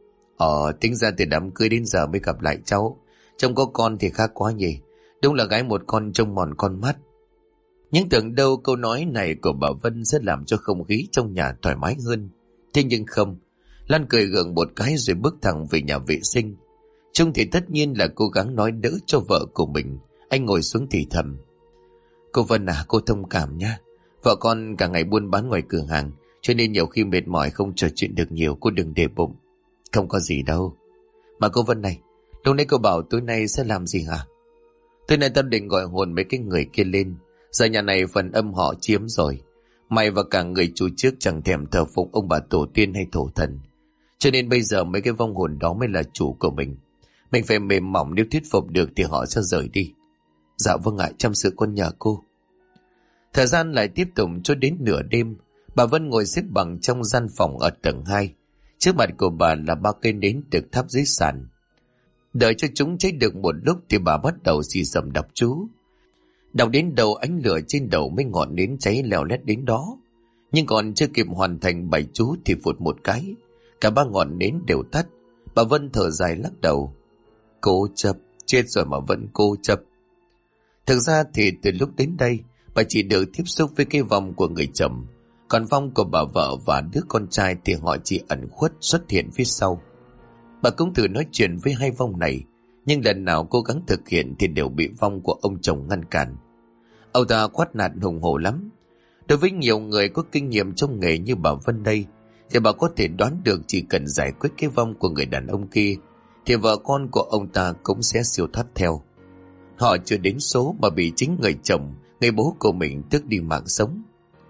Tính ra từ đám cưới đến giờ mới gặp lại cháu. Trông có con thì khác quá nhỉ. Đúng là gái một con trông mòn con mắt. Nhưng tưởng đâu câu nói này của bà Vân sẽ làm cho không khí trong nhà thoải mái hơn. Thế nhưng không. Lan cười gượng một cái rồi bước thẳng về nhà vệ sinh. Trung thì tất nhiên là cố gắng nói đỡ cho vợ của mình. Anh ngồi xuống thì thầm. Cô Vân à, cô thông cảm nha. Vợ con cả ngày buôn bán ngoài cửa hàng, cho nên nhiều khi mệt mỏi không trò chuyện được nhiều, cô đừng để bụng. Không có gì đâu. Mà cô Vân này, lúc nãy cô bảo tối nay sẽ làm gì hả? Tối nay tao định gọi hồn mấy cái người kia lên. Giờ nhà này phần âm họ chiếm rồi. Mày và cả người chủ trước chẳng thèm thờ phụng ông bà tổ tiên hay thổ thần. Cho nên bây giờ mấy cái vong hồn đó mới là chủ của mình. Mình phải mềm mỏng, nếu thuyết phục được thì họ sẽ rời đi. Dạ vâng ạ, chăm sự con nhờ cô. Thời gian lại tiếp tục cho đến nửa đêm. Bà Vân ngồi xếp bằng trong gian phòng ở tầng 2. Trước mặt của bà là 3 cây nến được thắp dưới sàn. Đợi cho chúng cháy được một lúc thì bà bắt đầu xì xầm đọc chú. Đọc đến đầu ánh lửa trên đầu mấy ngọn nến cháy leo lét đến đó. Nhưng còn chưa kịp hoàn thành bài chú thì phụt một cái, cả 3 ngọn nến đều tắt. Bà Vân thở dài lắc đầu. Cố chấp, chết rồi mà vẫn cố chấp. Thực ra thì từ lúc đến đây, bà chỉ được tiếp xúc với cái vong của người chồng. Còn vong của bà vợ và đứa con trai thì họ chỉ ẩn khuất xuất hiện phía sau. Bà cũng thử nói chuyện với hai vong này, nhưng lần nào cố gắng thực hiện thì đều bị vong của ông chồng ngăn cản. Ông ta quát nạt hùng hổ lắm. Đối với nhiều người có kinh nghiệm trong nghề như bà Vân đây, thì bà có thể đoán được chỉ cần giải quyết cái vong của người đàn ông kia thì vợ con của ông ta cũng sẽ siêu thoát theo. Họ chưa đến số mà bị chính người chồng, người bố của mình tước đi mạng sống.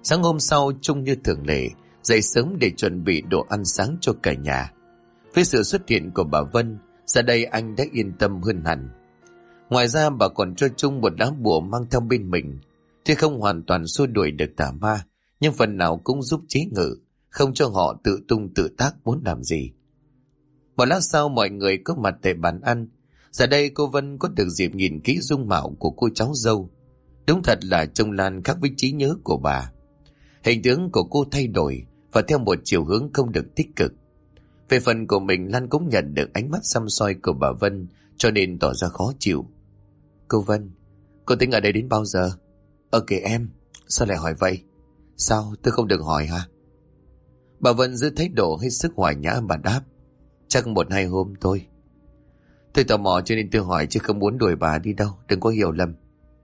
Sáng hôm sau, Trung như thường lệ dậy sớm để chuẩn bị đồ ăn sáng cho cả nhà. Với sự xuất hiện của bà Vân, giờ đây anh đã yên tâm hơn hẳn. Ngoài ra bà còn cho Trung một lá bùa mang theo bên mình. Tuy không hoàn toàn xua đuổi được tà ma, nhưng phần nào cũng giúp chế ngự, không cho họ tự tung tự tác muốn làm gì. Một lát sau mọi người có mặt tại bàn ăn. Giờ đây cô Vân có được dịp nhìn kỹ dung mạo của cô cháu dâu. Đúng thật là trông Lan khác với trí nhớ của bà. Hình tướng của cô thay đổi và theo một chiều hướng không được tích cực. Về phần của mình, Lan cũng nhận được ánh mắt săm soi của bà Vân, cho nên tỏ ra khó chịu. Cô Vân, cô tính ở đây đến bao giờ? Kìa em, sao lại hỏi vậy? Sao, tôi không được hỏi hả? Bà Vân giữ thái độ hết sức hòa nhã, bà đáp. Chắc 1-2 hôm thôi. Tôi tò mò cho nên tôi hỏi, chứ không muốn đuổi bà đi đâu, đừng có hiểu lầm.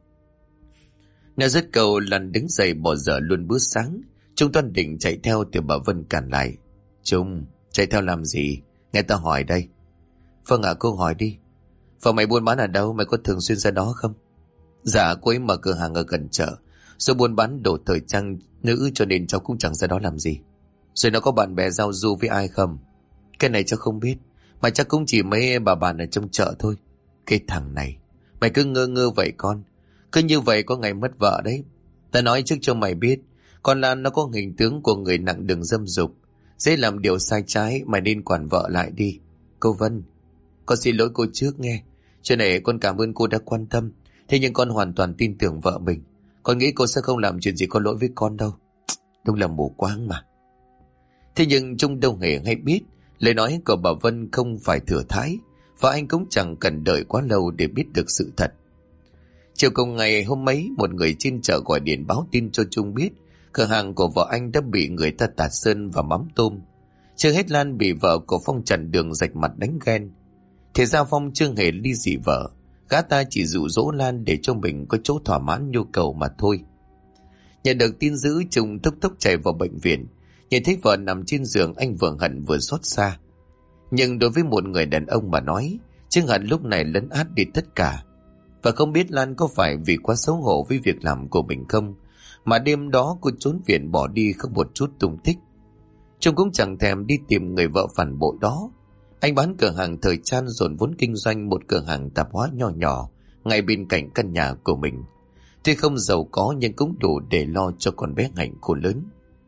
Nói dứt câu, Lan đứng dậy bỏ dở luôn bữa sáng. Trung toan định chạy theo thì bà Vân cản lại. Trung, chạy theo làm gì? Nghe ta hỏi đây. Vâng ạ, cô hỏi đi. Và mày buôn bán ở đâu? Mày có thường xuyên ra đó không? Dạ, cô ấy mở cửa hàng ở gần chợ, rồi buôn bán đồ thời trang nữ, cho nên cháu cũng chẳng ra đó làm gì. Rồi nó có bạn bè giao du với ai không? Cái này cháu không biết, mà chắc cũng chỉ mấy bà bạn ở trong chợ thôi. Cái thằng này, mày cứ ngơ ngơ vậy con. Cứ như vậy có ngày mất vợ đấy. Ta nói trước cho mày biết, con Lan nó có hình tướng của người nặng đường dâm dục, dễ làm điều sai trái, mày nên quản vợ lại đi. Cô Vân, con xin lỗi cô trước nghe. Chuyện này con cảm ơn cô đã quan tâm, thế nhưng con hoàn toàn tin tưởng vợ mình. Con nghĩ cô sẽ không làm chuyện gì có lỗi với con đâu. Đúng là mù quáng mà. Thế nhưng Trung đâu hề hay biết lời nói của bà Vân không phải thừa thãi, và anh cũng chẳng cần đợi quá lâu để biết được sự thật. Chiều cùng ngày hôm ấy, một người trên chợ gọi điện báo tin cho Trung biết cửa hàng của vợ anh đã bị người ta tạt sơn và mắm tôm. Chưa hết, Lan bị vợ của Phong chặn đường rạch mặt đánh ghen. Thì ra Phong chưa hề ly dị vợ, gã ta chỉ dụ dỗ Lan để cho mình có chỗ thỏa mãn nhu cầu mà thôi. Nhận được tin dữ, Trung tốc tốc chạy vào bệnh viện. Nhìn thấy vợ nằm trên giường, anh vừa hận vừa xót xa. Nhưng đối với một người đàn ông mà nói, Trương Hận lúc này lấn át đi tất cả. Và không biết Lan có phải vì quá xấu hổ với việc làm của mình không, mà đêm đó cô trốn viện bỏ đi không một chút tung tích. Trung cũng chẳng thèm đi tìm người vợ phản bội đó. Anh bán cửa hàng thời trang, dồn vốn kinh doanh một cửa hàng tạp hóa nhỏ nhỏ ngay bên cạnh căn nhà của mình. Tuy không giàu có nhưng cũng đủ để lo cho con bé Hạnh khổ lớn.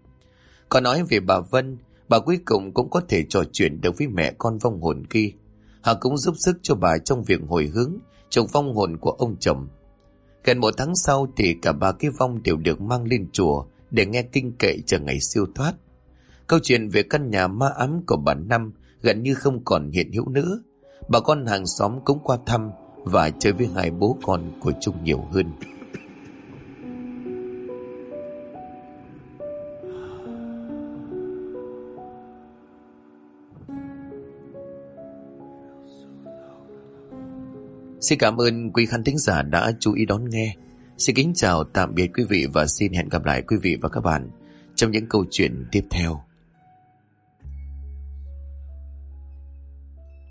Còn nói về bà Vân, bà cuối cùng cũng có thể trò chuyện được với mẹ con vong hồn kia. Họ cũng giúp sức cho bà trong việc hồi hướng trùng vong hồn của ông chồng. Gần 1 tháng sau thì cả ba cái vong đều được mang lên chùa để nghe kinh kệ chờ ngày siêu thoát. Câu chuyện về căn nhà ma ám của bà Năm gần như không còn hiện hữu nữa. Bà con hàng xóm cũng qua thăm và chơi với hai bố con của Trung nhiều hơn. Xin cảm ơn quý khán thính giả đã chú ý đón nghe. Xin kính chào tạm biệt quý vị và xin hẹn gặp lại quý vị và các bạn trong những câu chuyện tiếp theo.